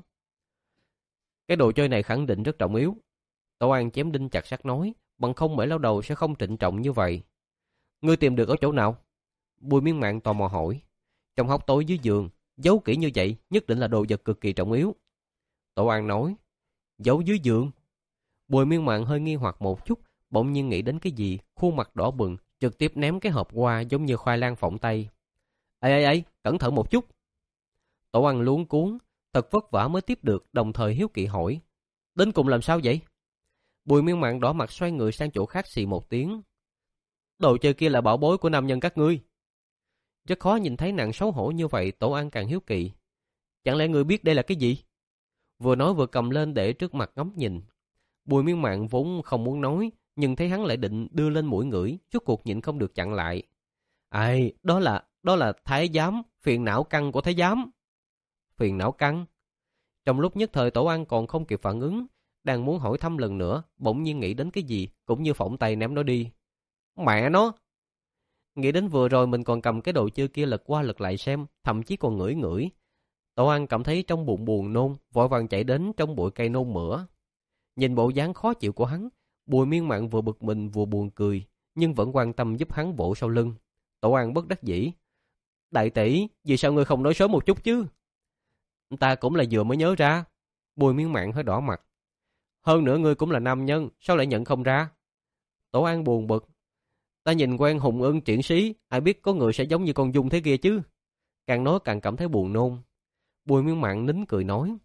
Cái đồ chơi này khẳng định rất trọng yếu. Tổ An chém đinh chặt sắt nói, bằng không Mễ Lão Đầu sẽ không trịnh trọng như vậy. Ngươi tìm được ở chỗ nào? Bùi Miên Mạn tò mò hỏi. Trong hốc tối dưới giường, giấu kỹ như vậy, nhất định là đồ vật cực kỳ trọng yếu. Tổ An nói, giấu dưới giường. Bùi Miên Mạn hơi nghi hoặc một chút, bỗng nhiên nghĩ đến cái gì, khuôn mặt đỏ bừng, trực tiếp ném cái hộp qua giống như khoai lang phộng tay. Ê ê ê, cẩn thận một chút. Tổ An luống cuống, thật vất vả mới tiếp được, đồng thời hiếu kỳ hỏi, đến cùng làm sao vậy? Bùi Miên Mạn đỏ mặt xoay người sang chỗ khác xì một tiếng. Đồ chơi kia là bảo bối của nam nhân các ngươi. Rất khó nhìn thấy nàng xấu hổ như vậy, Tổ An càng hiếu kỳ. Chẳng lẽ ngươi biết đây là cái gì? Vừa nói vừa cầm lên để trước mặt ngắm nhìn. Bùi Miên Mạn vốn không muốn nói, nhưng thấy hắn lại định đưa lên mũi ngửi, rốt cuộc nhịn không được chặn lại. Ai, đó là, đó là thái giám, phiền não căn của thái giám. Phiền não căn? Trong lúc nhất thời Tổ An còn không kịp phản ứng, đang muốn hỏi thăm lần nữa, bỗng nhiên nghĩ đến cái gì, cũng như phỏng tay ném nó đi. Mẹ nó! Nghĩ đến vừa rồi mình còn cầm cái đồ chơi kia lật qua lật lại xem, thậm chí còn ngửi ngửi. Tổ An cảm thấy trong bụng buồn nôn, vội vàng chạy đến trong bụi cây nôn mửa. Nhìn bộ dáng khó chịu của hắn, Bùi Miên Mạn vừa bực mình vừa buồn cười, nhưng vẫn quan tâm giúp hắn vỗ sau lưng. Tổ An bất đắc dĩ. Đại tỷ, vì sao ngươi không nói sớm một chút chứ? Ta cũng là vừa mới nhớ ra. Bùi Miên Mạn hơi đỏ mặt. Hơn nữa ngươi cũng là nam nhân, sao lại nhận không ra? Tổ An buồn bực. Ta nhìn quen Hùng Ưng triển sĩ, ai biết có người sẽ giống như con Dung thế kia chứ? Càng nói càng cảm thấy buồn nôn. Bùi Miên Mạn nín cười nói.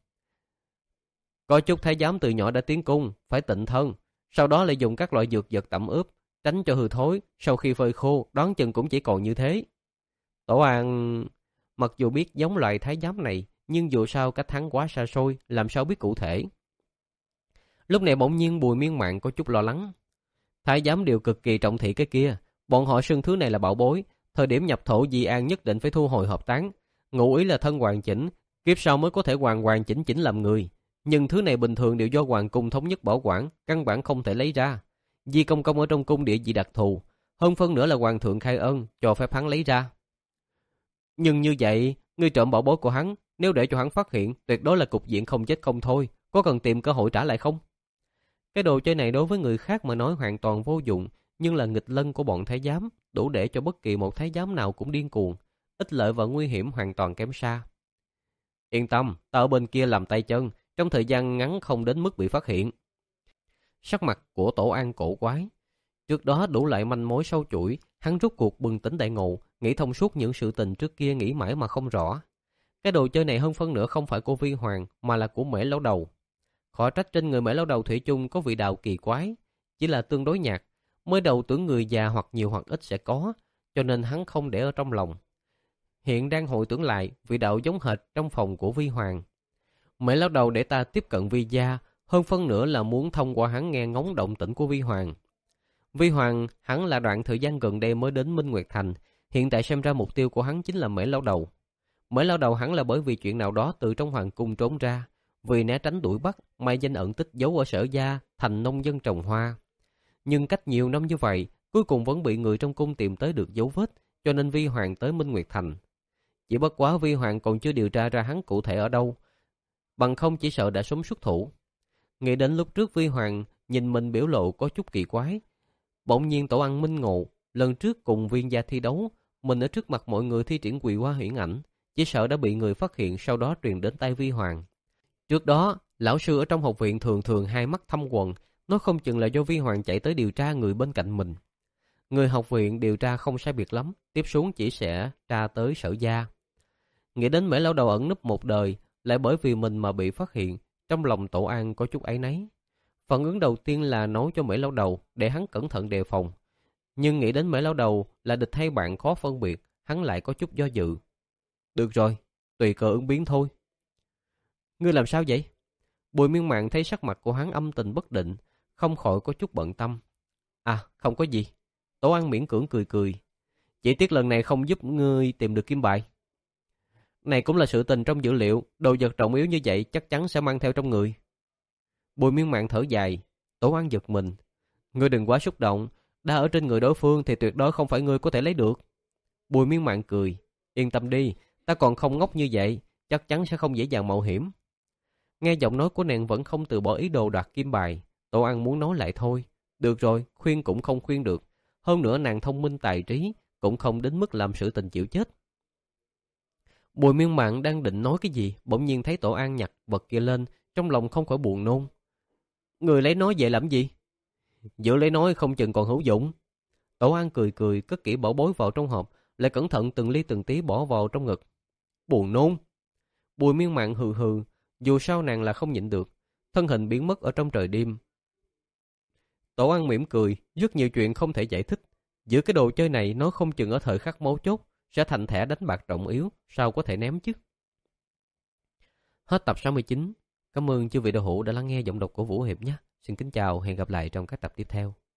Có chút thái giám từ nhỏ đã tiến cung, phải tịnh thân, sau đó lại dùng các loại dược vật tẩm ướp, tránh cho hư thối, sau khi phơi khô, đoán chừng cũng chỉ còn như thế. Tổ An, mặc dù biết giống loại thái giám này, nhưng dù sao cách hắn quá xa xôi, làm sao biết cụ thể. Lúc này bỗng nhiên Bùi Miên Mạn có chút lo lắng. Thái giám đều cực kỳ trọng thị cái kia, bọn họ xưng thứ này là bảo bối, thời điểm nhập thổ Di An nhất định phải thu hồi hợp tán, ngụ ý là thân hoàn chỉnh, kiếp sau mới có thể hoàn hoàn chỉnh chỉnh làm người. Nhưng thứ này bình thường đều do hoàng cung thống nhất bảo quản, căn bản không thể lấy ra. Di Công Công ở trong cung địa vị đặc thù, hơn phân nữa là hoàng thượng khai ân, cho phép hắn lấy ra. Nhưng như vậy, ngươi trộm bảo bối của hắn, nếu để cho hắn phát hiện, tuyệt đối là cục diện không chết không thôi, có cần tìm cơ hội trả lại không? Cái đồ chơi này đối với người khác mà nói hoàn toàn vô dụng, nhưng là nghịch lân của bọn thái giám, đủ để cho bất kỳ một thái giám nào cũng điên cuồng, ích lợi và nguy hiểm hoàn toàn kém xa. Yên tâm, ta ở bên kia làm tay chân, trong thời gian ngắn không đến mức bị phát hiện. Sắc mặt của Tổ An cổ quái. Trước đó đủ loại manh mối sâu chuỗi, hắn rút cuộc bừng tỉnh đại ngộ, nghĩ thông suốt những sự tình trước kia nghĩ mãi mà không rõ. Cái đồ chơi này hơn phân nửa không phải của Vi Hoàng, mà là của Mễ Lão Đầu. Khó trách trên người Mễ Lão Đầu thủy chung có vị đạo kỳ quái, chỉ là tương đối nhạt, mới đầu tưởng người già hoặc nhiều hoặc ít sẽ có, cho nên hắn không để ở trong lòng. Hiện đang hồi tưởng lại, vị đạo giống hệt trong phòng của Vi Hoàng. Mễ Lão Đầu để ta tiếp cận Vi gia, Hơn phân nữa là muốn thông qua hắn nghe ngóng động tĩnh của Vi Hoàng. Vi Hoàng hắn là đoạn thời gian gần đây mới đến Minh Nguyệt Thành, hiện tại xem ra mục tiêu của hắn chính là Mễ Lão Đầu. Mễ Lão Đầu hắn là bởi vì chuyện nào đó từ trong hoàng cung trốn ra, vì né tránh đuổi bắt, mai danh ẩn tích giấu ở Sở Gia, thành nông dân trồng hoa. Nhưng cách nhiều năm như vậy, cuối cùng vẫn bị người trong cung tìm tới được dấu vết, cho nên Vi Hoàng tới Minh Nguyệt Thành. Chỉ bất quá Vi Hoàng còn chưa điều tra ra hắn cụ thể ở đâu, bằng không chỉ sợ đã sớm xuất thủ. Nghĩ đến lúc trước Vi Hoàng nhìn mình biểu lộ có chút kỳ quái, bỗng nhiên Tổ Ăn minh ngộ, lần trước cùng Viên gia thi đấu, mình ở trước mặt mọi người thi triển Quỳ Hoa Huyễn Ảnh, chỉ sợ đã bị người phát hiện, sau đó truyền đến tay Vi Hoàng. Trước đó, lão sư ở trong học viện thường thường hai mắt thâm quầng, nói không chừng là do Vi Hoàng chạy tới điều tra người bên cạnh mình. Người học viện điều tra không sai biệt lắm, tiếp xuống chỉ sẽ tra tới Sở Gia. Nghĩ đến Mễ Lão Đầu ẩn núp một đời, lại bởi vì mình mà bị phát hiện, trong lòng Tổ An có chút áy náy. Phản ứng đầu tiên là nói cho Mễ Lão Đầu để hắn cẩn thận đề phòng. Nhưng nghĩ đến Mễ Lão Đầu là địch hay bạn khó phân biệt, hắn lại có chút do dự. Được rồi, tùy cơ ứng biến thôi. Ngươi làm sao vậy? Bùi Miên Mạn thấy sắc mặt của hắn âm tình bất định, không khỏi có chút bận tâm. À, không có gì. Tổ An miễn cưỡng cười cười. Chỉ tiếc lần này không giúp ngươi tìm được kim bài. Này cũng là sự tình trong dữ liệu, đồ vật trọng yếu như vậy chắc chắn sẽ mang theo trong người. Bùi Miên Mạn thở dài. Tổ An giật mình. Ngươi đừng quá xúc động, đã ở trên người đối phương thì tuyệt đối không phải ngươi có thể lấy được. Bùi Miên Mạn cười. Yên tâm đi, ta còn không ngốc như vậy, chắc chắn sẽ không dễ dàng mạo hiểm. Nghe giọng nói của nàng vẫn không từ bỏ ý đồ đoạt kim bài, Tổ An muốn nói lại thôi. Được rồi, khuyên cũng không khuyên được. Hơn nữa nàng thông minh tài trí, cũng không đến mức làm sự tình chịu chết. Bùi Miên Mạn đang định nói cái gì, bỗng nhiên thấy Tổ An nhặt vật kia lên, trong lòng không khỏi buồn nôn. Người lấy nó về làm gì? Giữ lấy nói không chừng còn hữu dụng. Tổ An cười cười, cất kỹ bảo bối vào trong hộp, lại cẩn thận từng ly từng tí bỏ vào trong ngực. Buồn nôn. Bùi Miên Mạn hừ hừ, dù sao nàng là không nhịn được, thân hình biến mất ở trong trời đêm. Tổ An mỉm cười, rất nhiều chuyện không thể giải thích. Giữa cái đồ chơi này nó không chừng ở thời khắc mấu chốt sẽ thành thẻ đánh bạc trọng yếu, sao có thể ném chứ. Hết tập sáu mươi chín. Cảm ơn chư vị đạo hữu đã lắng nghe giọng đọc của Vũ Hiệp nhé. Xin kính chào, hẹn gặp lại trong các tập tiếp theo.